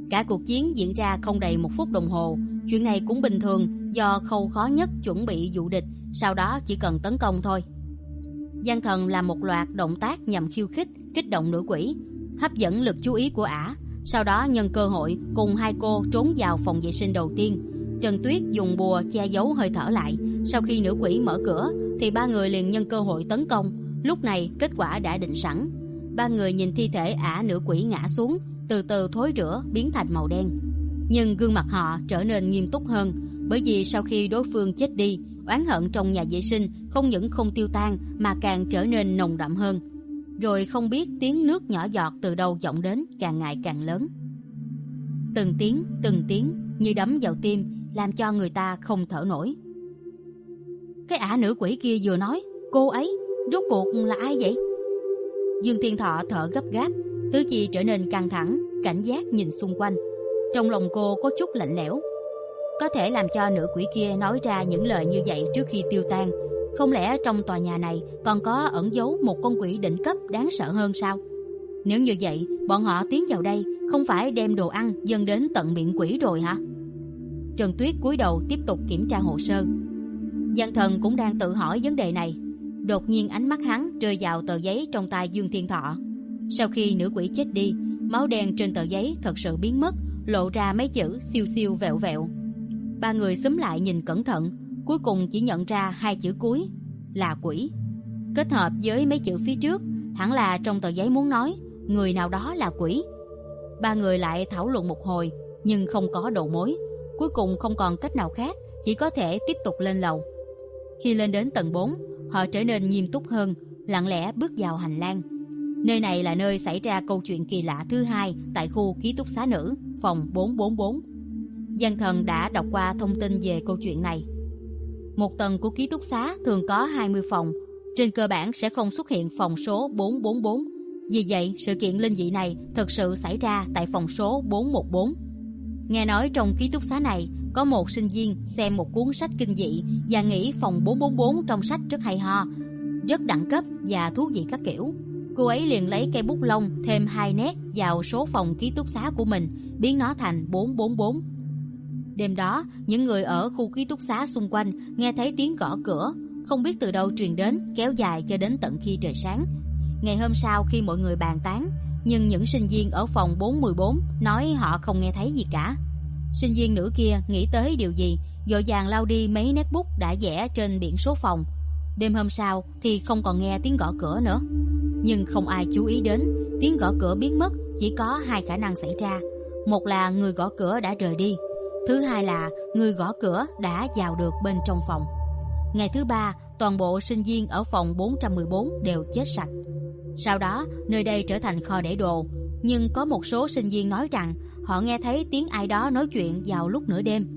Cả cuộc chiến diễn ra không đầy một phút đồng hồ. Chuyện này cũng bình thường, do khâu khó nhất chuẩn bị dụ địch, sau đó chỉ cần tấn công thôi. Gian Thần làm một loạt động tác nhằm khiêu khích, kích động nữ quỷ, hấp dẫn lực chú ý của ả. Sau đó nhân cơ hội cùng hai cô trốn vào phòng vệ sinh đầu tiên. Trần Tuyết dùng bùa che giấu hơi thở lại. Sau khi nữ quỷ mở cửa thì ba người liền nhân cơ hội tấn công. Lúc này kết quả đã định sẵn. Ba người nhìn thi thể ả nữ quỷ ngã xuống, từ từ thối rữa biến thành màu đen. Nhưng gương mặt họ trở nên nghiêm túc hơn, bởi vì sau khi đối phương chết đi, oán hận trong nhà vệ sinh không những không tiêu tan mà càng trở nên nồng đậm hơn. Rồi không biết tiếng nước nhỏ giọt từ đâu vọng đến càng ngày càng lớn. Từng tiếng, từng tiếng như đấm vào tim, làm cho người ta không thở nổi. Cái ả nữ quỷ kia vừa nói, cô ấy rốt cuộc là ai vậy? Dương Thiên Thọ thở gấp gáp, tứ chi trở nên căng thẳng, cảnh giác nhìn xung quanh. Trong lòng cô có chút lạnh lẽo. Có thể làm cho nữ quỷ kia nói ra những lời như vậy trước khi tiêu tan, không lẽ trong tòa nhà này còn có ẩn giấu một con quỷ đỉnh cấp đáng sợ hơn sao? Nếu như vậy, bọn họ tiến vào đây không phải đem đồ ăn dâng đến tận miệng quỷ rồi hả? Trần Tuyết cúi đầu tiếp tục kiểm tra hồ sơ. Gian Thần cũng đang tự hỏi vấn đề này. Đột nhiên ánh mắt hắn rơi vào tờ giấy trong tay Dương Thiên Thọ. Sau khi nữ quỷ chết đi, máu đen trên tờ giấy thật sự biến mất, lộ ra mấy chữ siêu siêu vẹo vẹo. Ba người xúm lại nhìn cẩn thận, cuối cùng chỉ nhận ra hai chữ cuối là quỷ. Kết hợp với mấy chữ phía trước, hẳn là trong tờ giấy muốn nói người nào đó là quỷ. Ba người lại thảo luận một hồi, nhưng không có đầu mối. Cuối cùng không còn cách nào khác, chỉ có thể tiếp tục lên lầu. Khi lên đến tầng bốn, họ trở nên nghiêm túc hơn, lặng lẽ bước vào hành lang. Nơi này là nơi xảy ra câu chuyện kỳ lạ thứ hai tại khu ký túc xá nữ, phòng bốn bốn bốn. Gian Thần đã đọc qua thông tin về câu chuyện này. Một tầng của ký túc xá thường có hai mươi phòng, trên cơ bản sẽ không xuất hiện phòng số bốn bốn bốn. Vì vậy, sự kiện linh dị này thực sự xảy ra tại phòng số bốn một bốn. Nghe nói trong ký túc xá này có một sinh viên xem một cuốn sách kinh dị và nghĩ phòng bốn bốn bốn trong sách rất hay ho, rất đẳng cấp và thú vị các kiểu. Cô ấy liền lấy cây bút lông thêm hai nét vào số phòng ký túc xá của mình, biến nó thành bốn bốn bốn. Đêm đó, những người ở khu ký túc xá xung quanh nghe thấy tiếng gõ cửa, không biết từ đâu truyền đến, kéo dài cho đến tận khi trời sáng. Ngày hôm sau khi mọi người bàn tán, nhưng những sinh viên ở phòng bốn một bốn nói họ không nghe thấy gì cả. Sinh viên nữ kia nghĩ tới điều gì, vội vàng lau đi mấy nét bút đã vẽ trên biển số phòng. Đêm hôm sau thì không còn nghe tiếng gõ cửa nữa. Nhưng không ai chú ý đến, tiếng gõ cửa biến mất chỉ có hai khả năng xảy ra. Một là người gõ cửa đã rời đi, thứ hai là người gõ cửa đã vào được bên trong phòng. Ngày thứ ba, toàn bộ sinh viên ở phòng bốn một bốn đều chết sạch. Sau đó, nơi đây trở thành kho để đồ. Nhưng có một số sinh viên nói rằng họ nghe thấy tiếng ai đó nói chuyện vào lúc nửa đêm.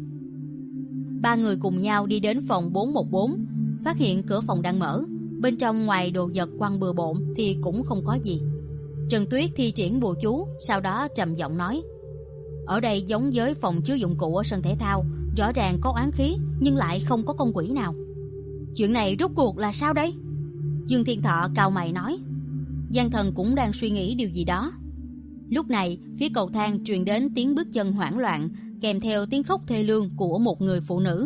Ba người cùng nhau đi đến phòng bốn một bốn, phát hiện cửa phòng đang mở. Bên trong ngoài đồ vật quăng bừa bộn thì cũng không có gì. Trần Tuyết thi triển bùa chú, sau đó trầm giọng nói: ở đây giống với phòng chứa dụng cụ ở sân thể thao, rõ ràng có oán khí nhưng lại không có con quỷ nào. Chuyện này rốt cuộc là sao đây? Dương Thiên Thọ cau mày nói. Gian Thần cũng đang suy nghĩ điều gì đó. Lúc này, phía cầu thang truyền đến tiếng bước chân hoảng loạn, kèm theo tiếng khóc thê lương của một người phụ nữ.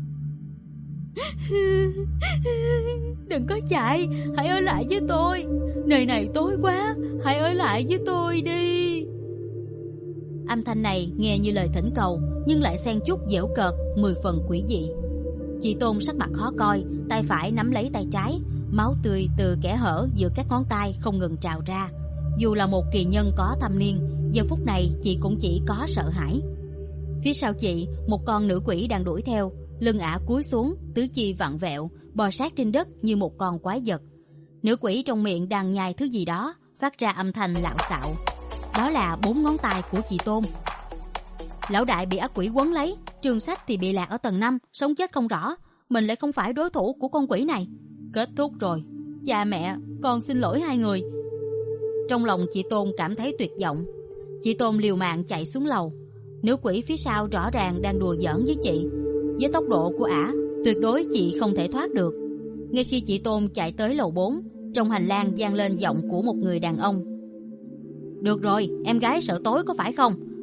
Đừng có chạy, hãy ở lại với tôi. Nơi này tối quá, hãy ở lại với tôi đi. Âm thanh này nghe như lời thỉnh cầu, nhưng lại xen chút giễu cợt, mười phần quỷ dị. Chị Tôn sắc mặt khó coi, tay phải nắm lấy tay trái, máu tươi từ kẽ hở giữa các ngón tay không ngừng trào ra. Dù là một kỳ nhân có thâm niên, giờ phút này chị cũng chỉ có sợ hãi. Phía sau chị, một con nữ quỷ đang đuổi theo, lưng ả cúi xuống, tứ chi vặn vẹo, bò sát trên đất như một con quái vật. Nữ quỷ trong miệng đang nhai thứ gì đó, phát ra âm thanh lạo xạo. Đó là bốn ngón tay của chị Tôn. Lão đại bị ác quỷ quấn lấy, Trường Sách thì bị lạc ở tầng năm, sống chết không rõ. Mình lại không phải đối thủ của con quỷ này. Kết thúc rồi. Cha mẹ, con xin lỗi hai người. Trong lòng chị Tôn cảm thấy tuyệt vọng. Chị Tôn liều mạng chạy xuống lầu. Nữ quỷ phía sau rõ ràng đang đùa giỡn với chị. Với tốc độ của ả, tuyệt đối chị không thể thoát được. Ngay khi chị Tôn chạy tới lầu bốn, trong hành lang vang lên giọng của một người đàn ông. Được rồi, em gái sợ tối có phải không?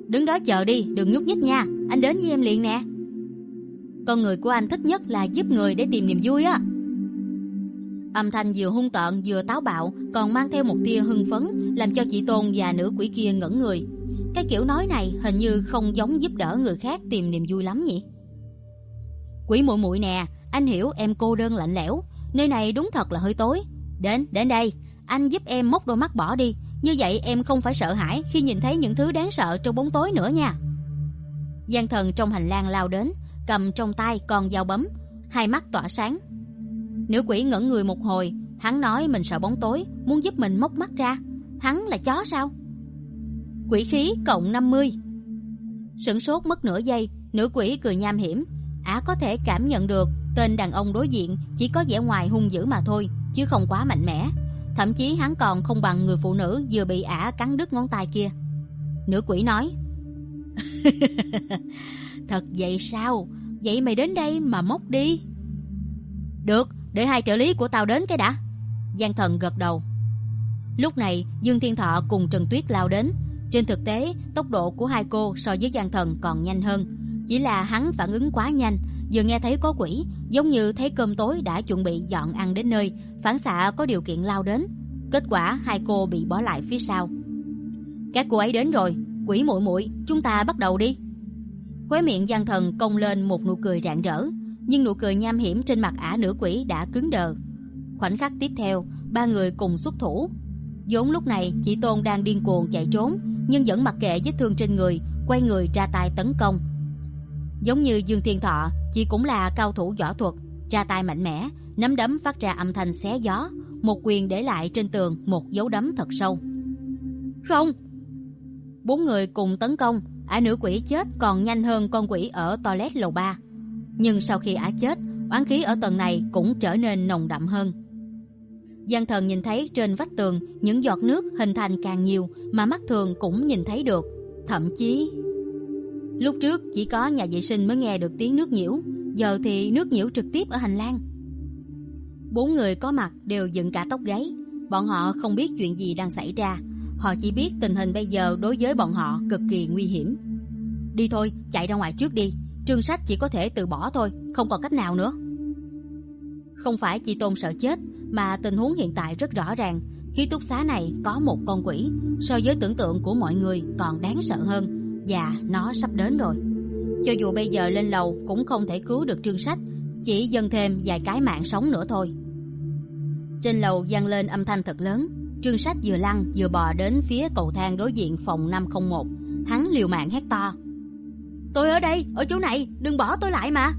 Đứng đó chờ đi, đừng nhúc nhích nha, anh đến với em liền nè. Con người của anh thích nhất là giúp người để tìm niềm vui á. Âm thanh vừa hung tợn vừa táo bạo, còn mang theo một tia hưng phấn, làm cho chị Tôn và nữ quỷ kia ngẩn người. Cái kiểu nói này hình như không giống giúp đỡ người khác tìm niềm vui lắm nhỉ. Quỷ muội muội nè, anh hiểu em cô đơn lạnh lẽo, nơi này đúng thật là hơi tối. Đến, đến đây, anh giúp em móc đôi mắt bỏ đi, như vậy em không phải sợ hãi khi nhìn thấy những thứ đáng sợ trong bóng tối nữa nha. Gian thần trong hành lang lao đến, cầm trong tay con dao bấm, hai mắt tỏa sáng. Nữ quỷ ngẩn người một hồi, hắn nói mình sợ bóng tối, muốn giúp mình móc mắt ra. Hắn là chó sao? Quỷ khí cộng năm mươi. Sửng sốt mất nửa giây, nữ quỷ cười nham hiểm. Ả có thể cảm nhận được tên đàn ông đối diện chỉ có vẻ ngoài hung dữ mà thôi, chứ không quá mạnh mẽ. Thậm chí hắn còn không bằng người phụ nữ vừa bị Ả cắn đứt ngón tay kia. Nữ quỷ nói: Thật vậy sao? Vậy mày đến đây mà móc đi. Được, để hai trợ lý của tao đến cái đã. Gian thần gật đầu. Lúc này Dương Thiên Thọ cùng Trần Tuyết lao đến. Trên thực tế tốc độ của hai cô so với Gian thần còn nhanh hơn, chỉ là hắn phản ứng quá nhanh, vừa nghe thấy có quỷ, giống như thấy cơm tối đã chuẩn bị dọn ăn đến nơi, phản xạ có điều kiện lao đến. Kết quả hai cô bị bỏ lại phía sau. Các cô ấy đến rồi, quỷ muội muội, chúng ta bắt đầu đi. Khóe miệng Gian thần cong lên một nụ cười rạng rỡ, nhưng nụ cười nham hiểm trên mặt Ả nữ quỷ đã cứng đờ. Khoảnh khắc tiếp theo, ba người cùng xuất thủ. Vốn lúc này chị Tôn đang điên cuồng chạy trốn, nhưng vẫn mặc kệ vết thương trên người, quay người ra tay tấn công. Giống như Dương Thiên Thọ, chị cũng là cao thủ võ thuật, ra tay mạnh mẽ, nắm đấm phát ra âm thanh xé gió, một quyền để lại trên tường một dấu đấm thật sâu. Không! Bốn người cùng tấn công, Ả nữ quỷ chết còn nhanh hơn con quỷ ở toilet lầu ba. Nhưng sau khi Ả chết, oán khí ở tầng này cũng trở nên nồng đậm hơn. Gian thần nhìn thấy trên vách tường những giọt nước hình thành càng nhiều mà mắt thường cũng nhìn thấy được. Thậm chí lúc trước chỉ có nhà vệ sinh mới nghe được tiếng nước nhiễu, giờ thì nước nhiễu trực tiếp ở hành lang. Bốn người có mặt đều dựng cả tóc gáy. Bọn họ không biết chuyện gì đang xảy ra, họ chỉ biết tình hình bây giờ đối với bọn họ cực kỳ nguy hiểm. Đi thôi, chạy ra ngoài trước đi. Trương Sách chỉ có thể từ bỏ thôi, không còn cách nào nữa. Không phải chị Tôn sợ chết, mà tình huống hiện tại rất rõ ràng. Ký túc xá này có một con quỷ, so với tưởng tượng của mọi người còn đáng sợ hơn, và nó sắp đến rồi. Cho dù bây giờ lên lầu cũng không thể cứu được Trương Sách, chỉ dâng thêm vài cái mạng sống nữa thôi. Trên lầu vang lên âm thanh thật lớn. Trương Sách vừa lăn vừa bò đến phía cầu thang đối diện phòng năm không một. Hắn liều mạng hét to: Tôi ở đây, ở chỗ này, đừng bỏ tôi lại mà.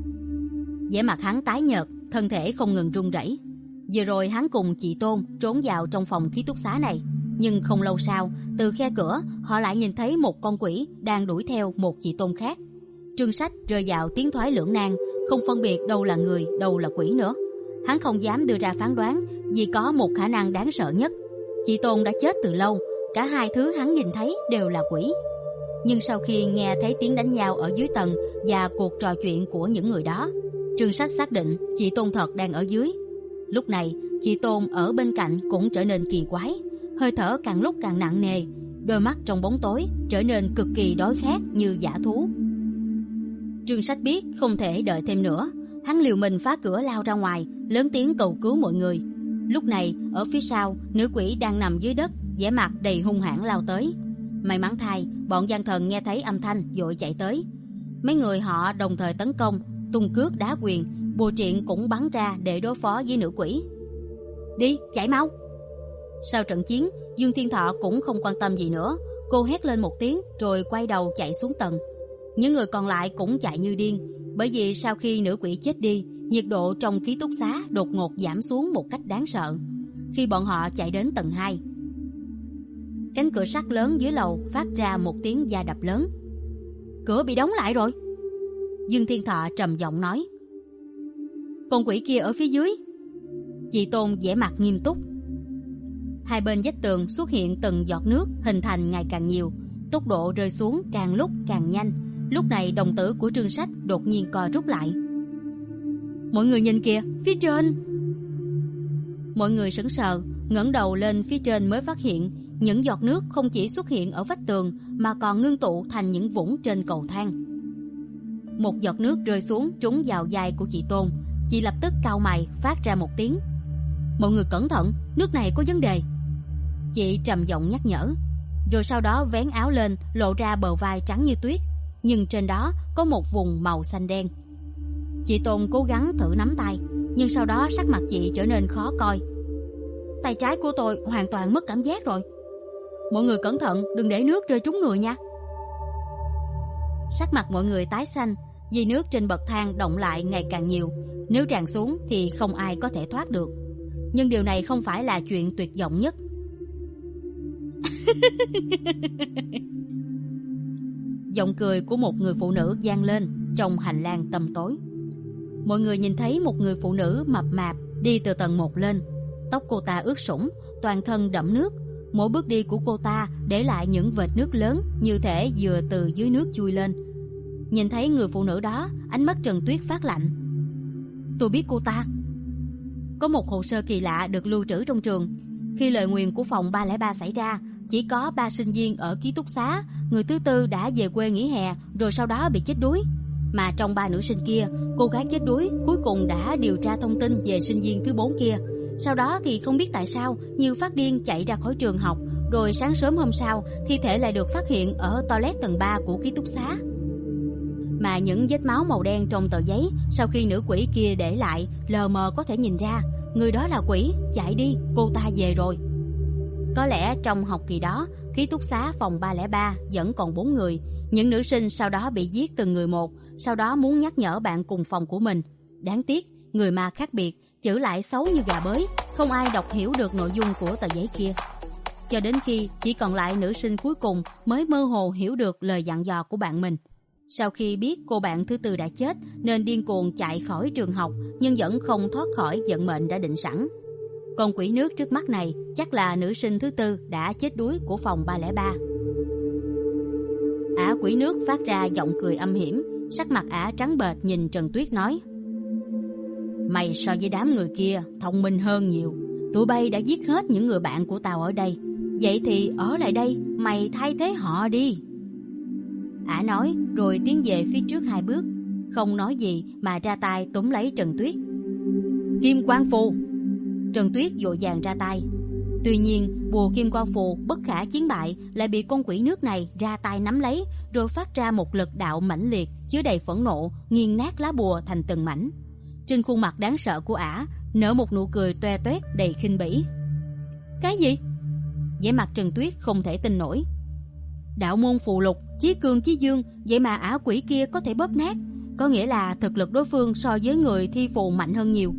Vẻ mặt hắn tái nhợt, thân thể không ngừng run rẩy. Vừa rồi hắn cùng chị Tôn trốn vào trong phòng ký túc xá này, nhưng không lâu sau, từ khe cửa họ lại nhìn thấy một con quỷ đang đuổi theo một chị Tôn khác. Trương Sách rơi vào tiến thoái lưỡng nan, không phân biệt đâu là người, đâu là quỷ nữa. Hắn không dám đưa ra phán đoán, vì có một khả năng đáng sợ nhất: chị Tôn đã chết từ lâu. Cả hai thứ hắn nhìn thấy đều là quỷ. Nhưng sau khi nghe thấy tiếng đánh nhau ở dưới tầng và cuộc trò chuyện của những người đó, Trương Sách xác định chị Tôn thật đang ở dưới. Lúc này chị Tôn ở bên cạnh cũng trở nên kỳ quái, hơi thở càng lúc càng nặng nề, đôi mắt trong bóng tối trở nên cực kỳ đói khát như dã thú. Trương Sách biết không thể đợi thêm nữa, hắn liều mình phá cửa lao ra ngoài, lớn tiếng cầu cứu mọi người. Lúc này ở phía sau, nữ quỷ đang nằm dưới đất, vẻ mặt đầy hung hãn lao tới. May mắn thay, bọn gian thần nghe thấy âm thanh vội chạy tới. Mấy người họ đồng thời tấn công, tung cước đá quyền, bùa triện cũng bắn ra để đối phó với nữ quỷ. Đi, chạy mau! Sau trận chiến, Dương Thiên Thọ cũng không quan tâm gì nữa. Cô hét lên một tiếng rồi quay đầu chạy xuống tầng. Những người còn lại cũng chạy như điên, bởi vì sau khi nữ quỷ chết đi, nhiệt độ trong ký túc xá đột ngột giảm xuống một cách đáng sợ. Khi bọn họ chạy đến tầng hai, cánh cửa sắt lớn dưới lầu phát ra một tiếng va đập lớn. Cửa bị đóng lại rồi. Dương Thiên Thọ trầm giọng nói. Con quỷ kia ở phía dưới. Chị Tôn vẻ mặt nghiêm túc. Hai bên vách tường xuất hiện từng giọt nước hình thành ngày càng nhiều, tốc độ rơi xuống càng lúc càng nhanh. Lúc này đồng tử của Trương Sách đột nhiên co rút lại. Mọi người nhìn kìa, phía trên. Mọi người sững sờ, ngẩng đầu lên phía trên mới phát hiện Những giọt nước không chỉ xuất hiện ở vách tường mà còn ngưng tụ thành những vũng trên cầu thang. Một giọt nước rơi xuống trúng vào vai của chị Tôn. Chị lập tức cau mày phát ra một tiếng: "Mọi người cẩn thận, nước này có vấn đề." Chị trầm giọng nhắc nhở, rồi sau đó vén áo lên lộ ra bờ vai trắng như tuyết, nhưng trên đó có một vùng màu xanh đen. Chị Tôn cố gắng thử nắm tay, nhưng sau đó sắc mặt chị trở nên khó coi. "Tay trái của tôi hoàn toàn mất cảm giác rồi. Mọi người cẩn thận, đừng để nước rơi trúng người nha." Sắc mặt mọi người tái xanh, vì nước trên bậc thang động lại ngày càng nhiều, nếu tràn xuống thì không ai có thể thoát được. Nhưng điều này không phải là chuyện tuyệt vọng nhất. Giọng cười của một người phụ nữ vang lên trong hành lang tăm tối. Mọi người nhìn thấy một người phụ nữ mập mạp đi từ tầng một lên. Tóc cô ta ướt sũng, toàn thân đẫm nước. Mỗi bước đi của cô ta để lại những vệt nước lớn, như thể vừa từ dưới nước chui lên. Nhìn thấy người phụ nữ đó, ánh mắt Trần Tuyết phát lạnh. "Tôi biết cô ta." Có một hồ sơ kỳ lạ được lưu trữ trong trường. Khi lời nguyền của phòng ba không ba xảy ra, chỉ có ba sinh viên ở ký túc xá, người thứ tư đã về quê nghỉ hè rồi sau đó bị chết đuối. Mà trong ba nữ sinh kia, cô gái chết đuối cuối cùng đã điều tra thông tin về sinh viên thứ bốn kia. Sau đó thì không biết tại sao như phát điên chạy ra khỏi trường học, rồi sáng sớm hôm sau thi thể lại được phát hiện ở toilet tầng ba của ký túc xá. Mà những vết máu màu đen trong tờ giấy sau khi nữ quỷ kia để lại, lờ mờ có thể nhìn ra người đó là quỷ. Chạy đi, cô ta về rồi. Có lẽ trong học kỳ đó, ký túc xá phòng ba không ba vẫn còn bốn người. Những nữ sinh sau đó bị giết từng người một, sau đó muốn nhắc nhở bạn cùng phòng của mình. Đáng tiếc, người ma khác biệt, chữ lại xấu như gà bới, không ai đọc hiểu được nội dung của tờ giấy kia. Cho đến khi chỉ còn lại nữ sinh cuối cùng mới mơ hồ hiểu được lời dặn dò của bạn mình. Sau khi biết cô bạn thứ tư đã chết nên điên cuồng chạy khỏi trường học, nhưng vẫn không thoát khỏi vận mệnh đã định sẵn. Con quỷ nước trước mắt này chắc là nữ sinh thứ tư đã chết đuối của phòng ba không ba. Ả quỷ nước phát ra giọng cười âm hiểm, sắc mặt ả trắng bệch nhìn Trần Tuyết nói: "Mày so với đám người kia thông minh hơn nhiều. Tụi bay đã giết hết những người bạn của tao ở đây. Vậy thì ở lại đây, mày thay thế họ đi." Ả nói rồi tiến về phía trước hai bước, không nói gì mà ra tay túm lấy Trần Tuyết. "Kim Quang Phù!" Trần Tuyết vội vàng ra tay. Tuy nhiên bùa Kim Quang Phù bất khả chiến bại lại bị con quỷ nước này ra tay nắm lấy, rồi phát ra một lực đạo mãnh liệt chứa đầy phẫn nộ, nghiền nát lá bùa thành từng mảnh. Trên khuôn mặt đáng sợ của ả nở một nụ cười toe toét đầy khinh bỉ. "Cái gì?" Vẻ mặt Trần Tuyết không thể tin nổi. "Đạo môn phù lục, chí cương chí dương, vậy mà ả quỷ kia có thể bóp nát, có nghĩa là thực lực đối phương so với người thi phù mạnh hơn nhiều."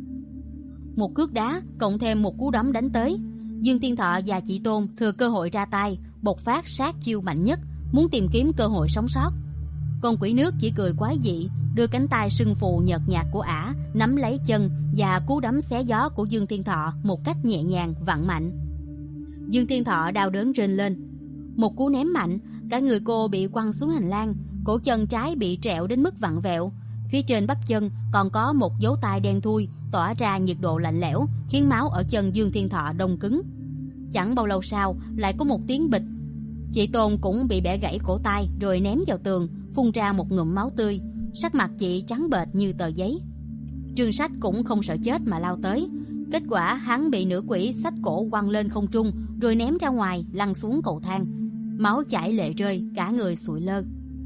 Một cước đá cộng thêm một cú đấm đánh tới, Dương Tiên Thọ và chị Tôn thừa cơ hội ra tay, bộc phát sát chiêu mạnh nhất, muốn tìm kiếm cơ hội sống sót. Con quỷ nước chỉ cười quái dị, đưa cánh tay sưng phù nhợt nhạt của ả nắm lấy chân và cú đấm xé gió của Dương Tiên Thọ một cách nhẹ nhàng vặn mạnh. Dương Tiên Thọ đau đớn rên lên. Một cú ném mạnh, cả người cô bị quăng xuống hành lang, cổ chân trái bị trẹo đến mức vặn vẹo. Phía trên bắp chân còn có một dấu tay đen thui tỏa ra nhiệt độ lạnh lẽo, khiến máu ở chân Dương Thiên Thọ đông cứng. Chẳng bao lâu sau lại có một tiếng bịch. Chị Tôn cũng bị bẻ gãy cổ tay rồi ném vào tường, phun ra một ngụm máu tươi. Sắc mặt chị trắng bệch như tờ giấy. Trương Sách cũng không sợ chết mà lao tới. Kết quả hắn bị nữ quỷ xách cổ quăng lên không trung rồi ném ra ngoài, lăn xuống cầu thang. Máu chảy lệ rơi, cả người sụi lơ.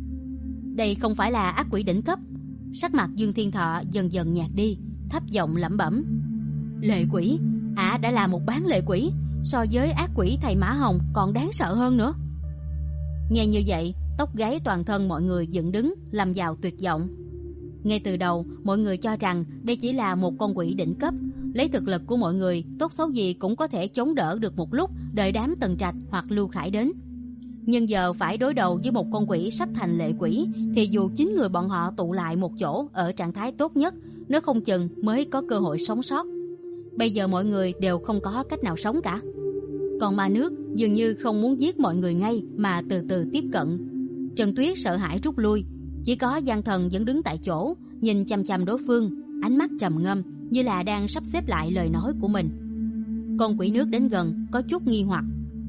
Đây không phải là ác quỷ đỉnh cấp. Sắc mặt Dương Thiên Thọ dần dần nhạt đi, thấp giọng lẩm bẩm: "Lệ quỷ, ả đã là một bán lệ quỷ, so với ác quỷ thầy Mã Hồng còn đáng sợ hơn nữa." Nghe như vậy, tóc gáy toàn thân mọi người dựng đứng, lâm vào tuyệt vọng. Ngay từ đầu, mọi người cho rằng đây chỉ là một con quỷ đỉnh cấp, lấy thực lực của mọi người, tốt xấu gì cũng có thể chống đỡ được một lúc, đợi đám Tần Trạch hoặc Lưu Khải đến. Nhưng giờ phải đối đầu với một con quỷ sắp thành lệ quỷ, thì dù chính người bọn họ tụ lại một chỗ ở trạng thái tốt nhất, nếu không chừng mới có cơ hội sống sót. Bây giờ mọi người đều không có cách nào sống cả. Còn ma nước dường như không muốn giết mọi người ngay mà từ từ tiếp cận. Trần Tuyết sợ hãi rút lui, chỉ có Giang Thần vẫn đứng tại chỗ, nhìn chằm chằm đối phương, ánh mắt trầm ngâm như là đang sắp xếp lại lời nói của mình. Con quỷ nước đến gần, có chút nghi hoặc: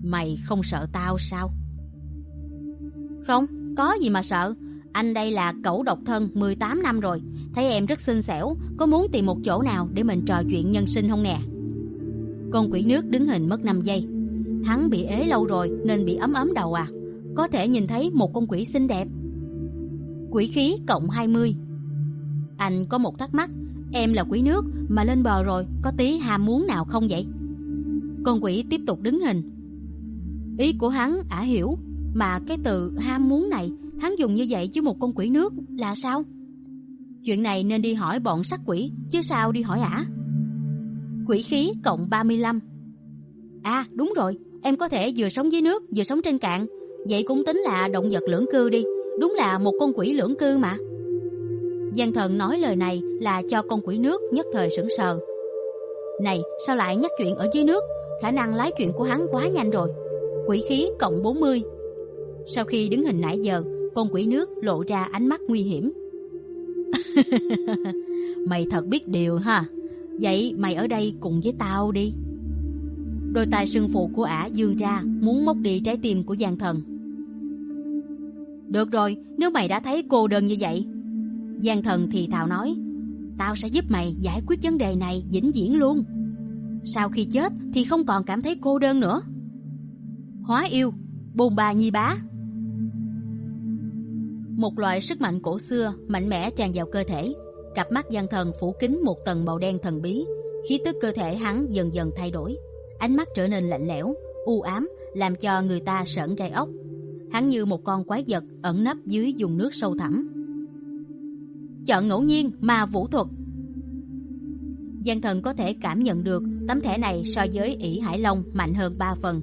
Mày không sợ tao sao? Không, có gì mà sợ. Anh đây là cẩu độc thân mười tám năm rồi. Thấy em rất xinh xẻo, có muốn tìm một chỗ nào để mình trò chuyện nhân sinh không nè? Con quỷ nước đứng hình mất năm giây. Hắn bị ế lâu rồi nên bị ấm ấm đầu à? Có thể nhìn thấy một con quỷ xinh đẹp. Quỷ khí cộng hai mươi. Anh có một thắc mắc, em là quỷ nước mà lên bờ rồi, có tí ham muốn nào không vậy? Con quỷ tiếp tục đứng hình. Ý của hắn ả hiểu, mà cái từ ham muốn này hắn dùng như vậy với một con quỷ nước là sao? Chuyện này nên đi hỏi bọn sát quỷ, chứ sao đi hỏi ả? Quỷ khí cộng ba mươi lăm. À đúng rồi, em có thể vừa sống dưới nước vừa sống trên cạn. Vậy cũng tính là động vật lưỡng cư đi. Đúng là một con quỷ lưỡng cư mà. Gian Thần nói lời này là cho con quỷ nước nhất thời sững sờ. Này, sao lại nhắc chuyện ở dưới nước? Khả năng lái chuyện của hắn quá nhanh rồi. Quỷ khí cộng bốn mươi. Sau khi đứng hình nãy giờ, con quỷ nước lộ ra ánh mắt nguy hiểm. Mày thật biết điều ha. Vậy mày ở đây cùng với tao đi. Đôi tay sưng phù của ả vươn ra, muốn móc đi trái tim của Gian Thần. Được rồi, nếu mày đã thấy cô đơn như vậy. Gian Thần thì thào nói, tao sẽ giúp mày giải quyết vấn đề này vĩnh viễn luôn. Sau khi chết thì không còn cảm thấy cô đơn nữa. Hóa yêu, bồn bà nhi bá. Một loại sức mạnh cổ xưa mạnh mẽ tràn vào cơ thể. Cặp mắt Gian Thần phủ kín một tầng màu đen thần bí. Khí tức cơ thể hắn dần dần thay đổi. Ánh mắt trở nên lạnh lẽo, u ám, làm cho người ta sởn gai ốc. Hắn như một con quái vật ẩn nấp dưới vùng nước sâu thẳm. Chọn ngẫu nhiên mà vũ thuật. Gian Thần có thể cảm nhận được tấm thẻ này so với ỷ Hải Long mạnh hơn ba phần.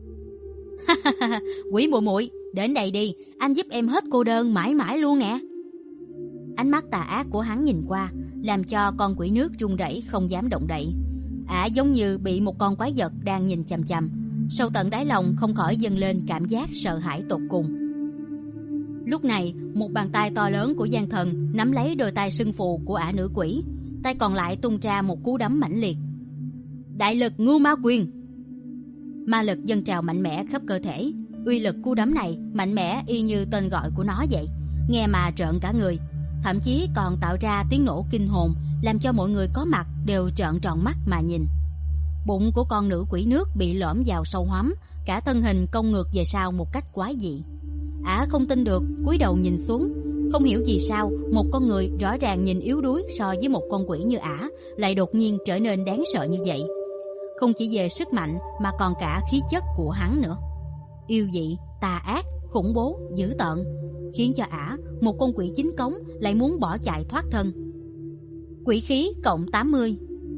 Quỷ muội muội, đến đây đi, anh giúp em hết cô đơn mãi mãi luôn nè. Ánh mắt tà ác của hắn nhìn qua, làm cho con quỷ nước run rẩy không dám động đậy. Ả giống như bị một con quái vật đang nhìn chằm chằm, sâu tận đáy lòng không khỏi dâng lên cảm giác sợ hãi tột cùng. Lúc này, một bàn tay to lớn của Gian Thần nắm lấy đôi tay sưng phù của ả nữ quỷ, tay còn lại tung ra một cú đấm mãnh liệt. Đại lực Ngưu Ma Quyền. Ma lực dâng trào mạnh mẽ khắp cơ thể. Uy lực cú đấm này mạnh mẽ y như tên gọi của nó vậy, nghe mà trợn cả người, thậm chí còn tạo ra tiếng nổ kinh hồn, làm cho mọi người có mặt đều trợn tròn mắt mà nhìn. Bụng của con nữ quỷ nước bị lõm vào sâu hoắm, cả thân hình cong ngược về sau một cách quái dị. Ả không tin được, cúi đầu nhìn xuống, không hiểu vì sao một con người rõ ràng nhìn yếu đuối so với một con quỷ như ả lại đột nhiên trở nên đáng sợ như vậy. Không chỉ về sức mạnh mà còn cả khí chất của hắn nữa. Yêu dị, tà ác, khủng bố, dữ tợn, khiến cho ả, một con quỷ chính cống, lại muốn bỏ chạy thoát thân. Quỷ khí cộng tám mươi.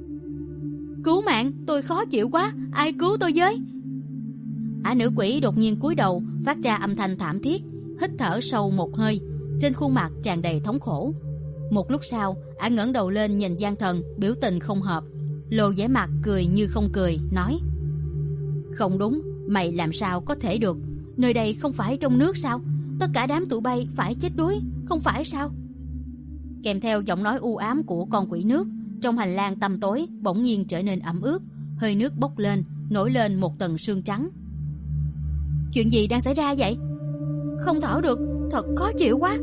Cứu mạng, tôi khó chịu quá, ai cứu tôi với? Ả nữ quỷ đột nhiên cúi đầu, phát ra âm thanh thảm thiết, hít thở sâu một hơi, trên khuôn mặt tràn đầy thống khổ. Một lúc sau, ả ngẩng đầu lên nhìn Gian Thần, biểu tình không hợp, lộ vẻ mặt cười như không cười, nói: Không đúng, mày làm sao có thể được? Nơi đây không phải trong nước sao? Tất cả đám tụi bay phải chết đuối, không phải sao? Kèm theo giọng nói u ám của con quỷ nước, trong hành lang tăm tối bỗng nhiên trở nên ẩm ướt, hơi nước bốc lên, nổi lên một tầng sương trắng. Chuyện gì đang xảy ra vậy? Không thở được, thật khó chịu quá.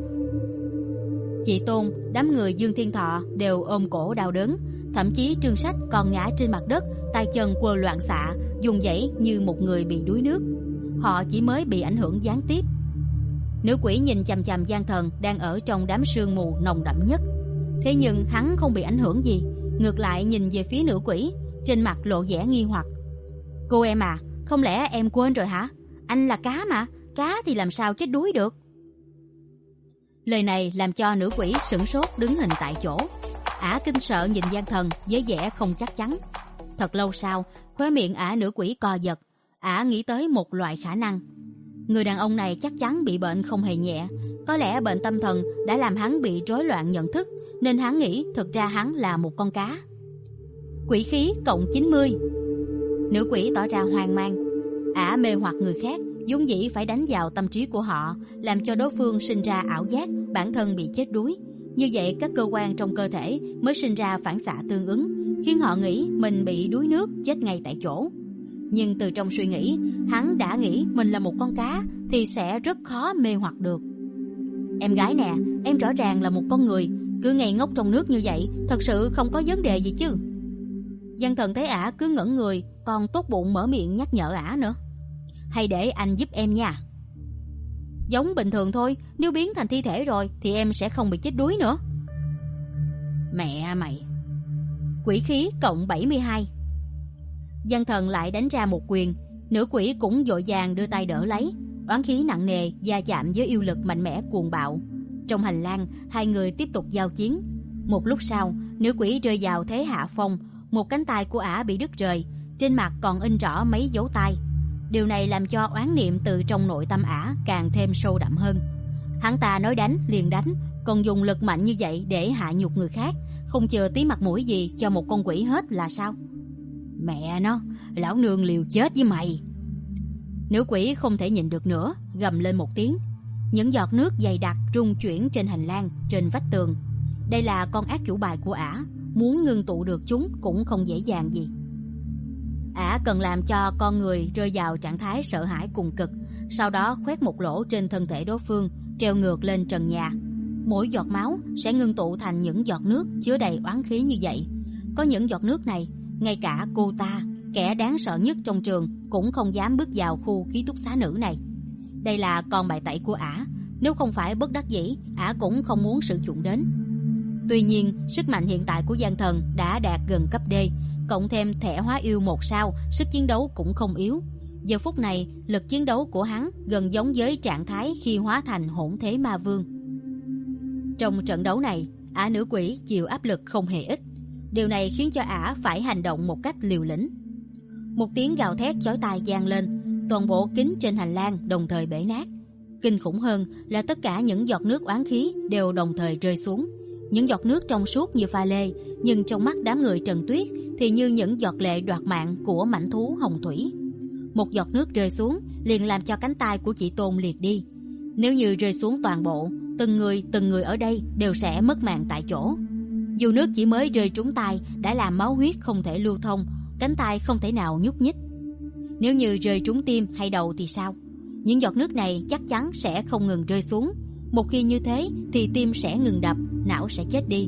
Chị Tôn, đám người Dương Thiên Thọ đều ôm cổ đau đớn, thậm chí Trương Sách còn ngã trên mặt đất, tay chân quơ loạn xạ, dùng dãy như một người bị đuối nước. Họ chỉ mới bị ảnh hưởng gián tiếp. Nữ quỷ nhìn chằm chằm Gian Thần đang ở trong đám sương mù nồng đậm nhất. Thế nhưng hắn không bị ảnh hưởng gì, ngược lại nhìn về phía nữ quỷ, trên mặt lộ vẻ nghi hoặc. Cô em à, không lẽ em quên rồi hả? Anh là cá mà, cá thì làm sao chết đuối được? Lời này làm cho nữ quỷ sửng sốt đứng hình tại chỗ. Ả kinh sợ nhìn Gian Thần với vẻ không chắc chắn. Thật lâu sau, khóe miệng ả nữ quỷ co giật. Ả nghĩ tới một loại khả năng. Người đàn ông này chắc chắn bị bệnh không hề nhẹ. Có lẽ bệnh tâm thần đã làm hắn bị rối loạn nhận thức, nên hắn nghĩ thực ra hắn là một con cá. Quỷ khí cộng chín mươi. Nữ quỷ tỏ ra hoang mang. Ả mê hoặc người khác, vốn dĩ phải đánh vào tâm trí của họ, làm cho đối phương sinh ra ảo giác bản thân bị chết đuối. Như vậy các cơ quan trong cơ thể mới sinh ra phản xạ tương ứng, khiến họ nghĩ mình bị đuối nước chết ngay tại chỗ. Nhưng từ trong suy nghĩ, hắn đã nghĩ mình là một con cá thì sẽ rất khó mê hoặc được. Em gái nè, em rõ ràng là một con người, cứ ngây ngốc trong nước như vậy, thật sự không có vấn đề gì chứ? Văn Thần thấy ả cứ ngẩn người, còn tốt bụng mở miệng nhắc nhở ả nữa. Hay để anh giúp em nha. Giống bình thường thôi, nếu biến thành thi thể rồi thì em sẽ không bị chết đuối nữa. Mẹ mày. Quỷ khí cộng bảy mươi hai. Văn Thần lại đánh ra một quyền, nữ quỷ cũng vội vàng đưa tay đỡ lấy. Oán khí nặng nề va chạm với yêu lực mạnh mẽ cuồng bạo. Trong hành lang, hai người tiếp tục giao chiến. Một lúc sau, nữ quỷ rơi vào thế hạ phong, một cánh tay của ả bị đứt rời, trên mặt còn in rõ mấy dấu tay. Điều này làm cho oán niệm từ trong nội tâm ả càng thêm sâu đậm hơn. Hắn ta nói đánh liền đánh, còn dùng lực mạnh như vậy để hạ nhục người khác, không chừa tí mặt mũi gì cho một con quỷ hết là sao? Mẹ nó, lão nương liều chết với mày. Nữ quỷ không thể nhịn được nữa, gầm lên một tiếng. Những giọt nước dày đặc rung chuyển trên hành lang, trên vách tường. Đây là con ác chủ bài của ả, muốn ngưng tụ được chúng cũng không dễ dàng gì. Ả cần làm cho con người rơi vào trạng thái sợ hãi cùng cực, sau đó khoét một lỗ trên thân thể đối phương, treo ngược lên trần nhà. Mỗi giọt máu sẽ ngưng tụ thành những giọt nước chứa đầy oán khí như vậy. Có những giọt nước này, ngay cả cô ta, kẻ đáng sợ nhất trong trường, cũng không dám bước vào khu ký túc xá nữ này. Đây là con bài tẩy của ả, nếu không phải bất đắc dĩ, ả cũng không muốn sử dụng đến. Tuy nhiên, sức mạnh hiện tại của Văn Thần đã đạt gần cấp D, cộng thêm thẻ hóa yêu một sao, sức chiến đấu cũng không yếu. Giờ phút này, lực chiến đấu của hắn gần giống với trạng thái khi hóa thành hỗn thế ma vương. Trong trận đấu này, ả nữ quỷ chịu áp lực không hề ít. Điều này khiến cho ả phải hành động một cách liều lĩnh. Một tiếng gào thét chói tai vang lên, toàn bộ kính trên hành lang đồng thời bể nát. Kinh khủng hơn là tất cả những giọt nước oán khí đều đồng thời rơi xuống. Những giọt nước trong suốt như pha lê, nhưng trong mắt đám người Trần Tuyết thì như những giọt lệ đoạt mạng của mãnh thú hồng thủy. Một giọt nước rơi xuống liền làm cho cánh tay của chị Tôn liệt đi. Nếu như rơi xuống toàn bộ, từng người từng người ở đây đều sẽ mất mạng tại chỗ. Dù nước chỉ mới rơi trúng tay đã làm máu huyết không thể lưu thông, cánh tay không thể nào nhúc nhích. Nếu như rơi trúng tim hay đầu thì sao? Những giọt nước này chắc chắn sẽ không ngừng rơi xuống. Một khi như thế thì tim sẽ ngừng đập, não sẽ chết đi.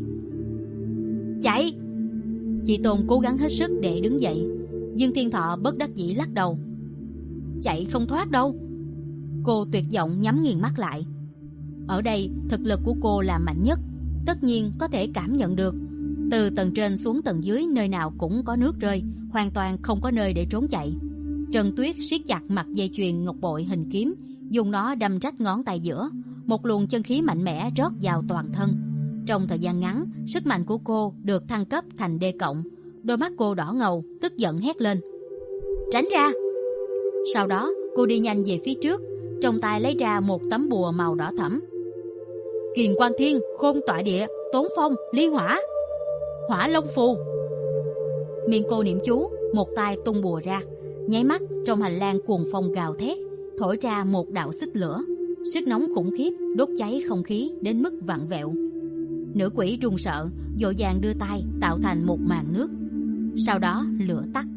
Chạy! Chị Tôn cố gắng hết sức để đứng dậy. Dương Thiên Thọ bất đắc dĩ lắc đầu. Chạy không thoát đâu. Cô tuyệt vọng nhắm nghiền mắt lại. Ở đây thực lực của cô là mạnh nhất, tất nhiên có thể cảm nhận được. Từ tầng trên xuống tầng dưới nơi nào cũng có nước rơi, hoàn toàn không có nơi để trốn chạy. Trần Tuyết siết chặt mặt dây chuyền ngọc bội hình kiếm, dùng nó đâm rách ngón tay giữa. Một luồng chân khí mạnh mẽ rót vào toàn thân. Trong thời gian ngắn, sức mạnh của cô được thăng cấp thành D cộng. Đôi mắt cô đỏ ngầu, tức giận hét lên. Tránh ra! Sau đó, cô đi nhanh về phía trước, trong tay lấy ra một tấm bùa màu đỏ thẫm. Kiền Quan Thiên, Khôn Tọa Địa, Tốn Phong, Ly Hỏa, Hỏa Long Phù. Miệng cô niệm chú, một tay tung bùa ra. Nháy mắt, trong hành lang cuồng phong gào thét, thổi ra một đạo xích lửa. Sức nóng khủng khiếp đốt cháy không khí đến mức vặn vẹo. Nữ quỷ run sợ, vội vàng đưa tay tạo thành một màn nước. Sau đó lửa tắt.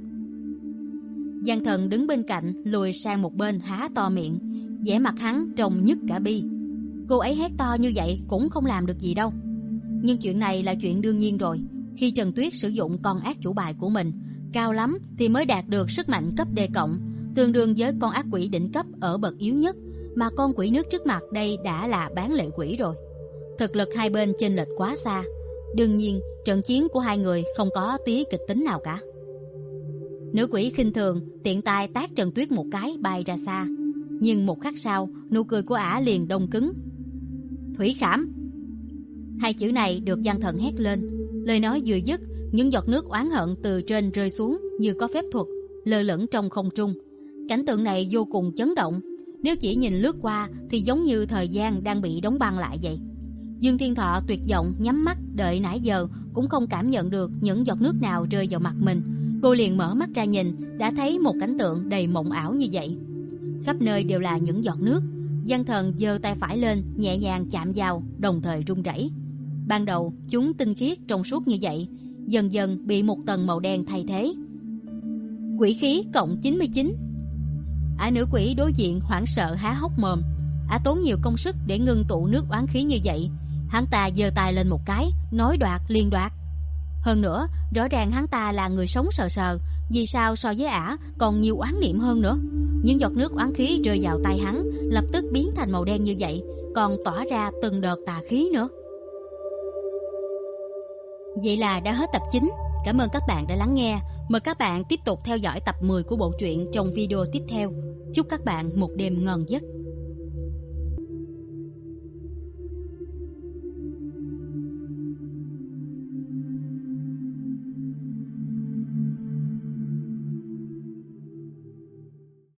Văn Thần đứng bên cạnh lùi sang một bên há to miệng, vẻ mặt hắn trông nhức cả bi. Cô ấy hét to như vậy cũng không làm được gì đâu. Nhưng chuyện này là chuyện đương nhiên rồi. Khi Trần Tuyết sử dụng con ác chủ bài của mình, cao lắm thì mới đạt được sức mạnh cấp D cộng, tương đương với con ác quỷ đỉnh cấp ở bậc yếu nhất. Mà con quỷ nước trước mặt đây đã là bán lệ quỷ rồi. Thực lực hai bên chênh lệch quá xa. Đương nhiên trận chiến của hai người không có tí kịch tính nào cả. Nữ quỷ khinh thường tiện tay tát Trần Tuyết một cái bay ra xa. Nhưng một khắc sau, nụ cười của ả liền đông cứng. Thủy Khảm! Hai chữ này được Văn Thần hét lên. Lời nói vừa dứt, những giọt nước oán hận từ trên rơi xuống như có phép thuật, lơ lửng trong không trung. Cảnh tượng này vô cùng chấn động. Nếu chỉ nhìn lướt qua thì giống như thời gian đang bị đóng băng lại vậy. Dương Thiên Thọ tuyệt vọng nhắm mắt đợi nãy giờ cũng không cảm nhận được những giọt nước nào rơi vào mặt mình. Cô liền mở mắt ra nhìn, đã thấy một cảnh tượng đầy mộng ảo như vậy. Khắp nơi đều là những giọt nước. Văn Thần giơ tay phải lên, nhẹ nhàng chạm vào, đồng thời rung rẩy. Ban đầu chúng tinh khiết trong suốt như vậy, dần dần bị một tầng màu đen thay thế. Quỷ khí cộng chín mươi chín. Ả nữ quỷ đối diện hoảng sợ há hốc mồm. Ả tốn nhiều công sức để ngưng tụ nước oán khí như vậy. Hắn ta giơ tay lên một cái, nói đoạt liền đoạt. Hơn nữa, rõ ràng hắn ta là người sống sờ sờ, vì sao so với Ả còn nhiều oán niệm hơn nữa. Những giọt nước oán khí rơi vào tay hắn, lập tức biến thành màu đen như vậy, còn tỏa ra từng đợt tà khí nữa. Vậy là đã hết tập chín. Cảm ơn các bạn đã lắng nghe. Mời các bạn tiếp tục theo dõi tập mười của bộ truyện trong video tiếp theo. Chúc các bạn một đêm ngon giấc.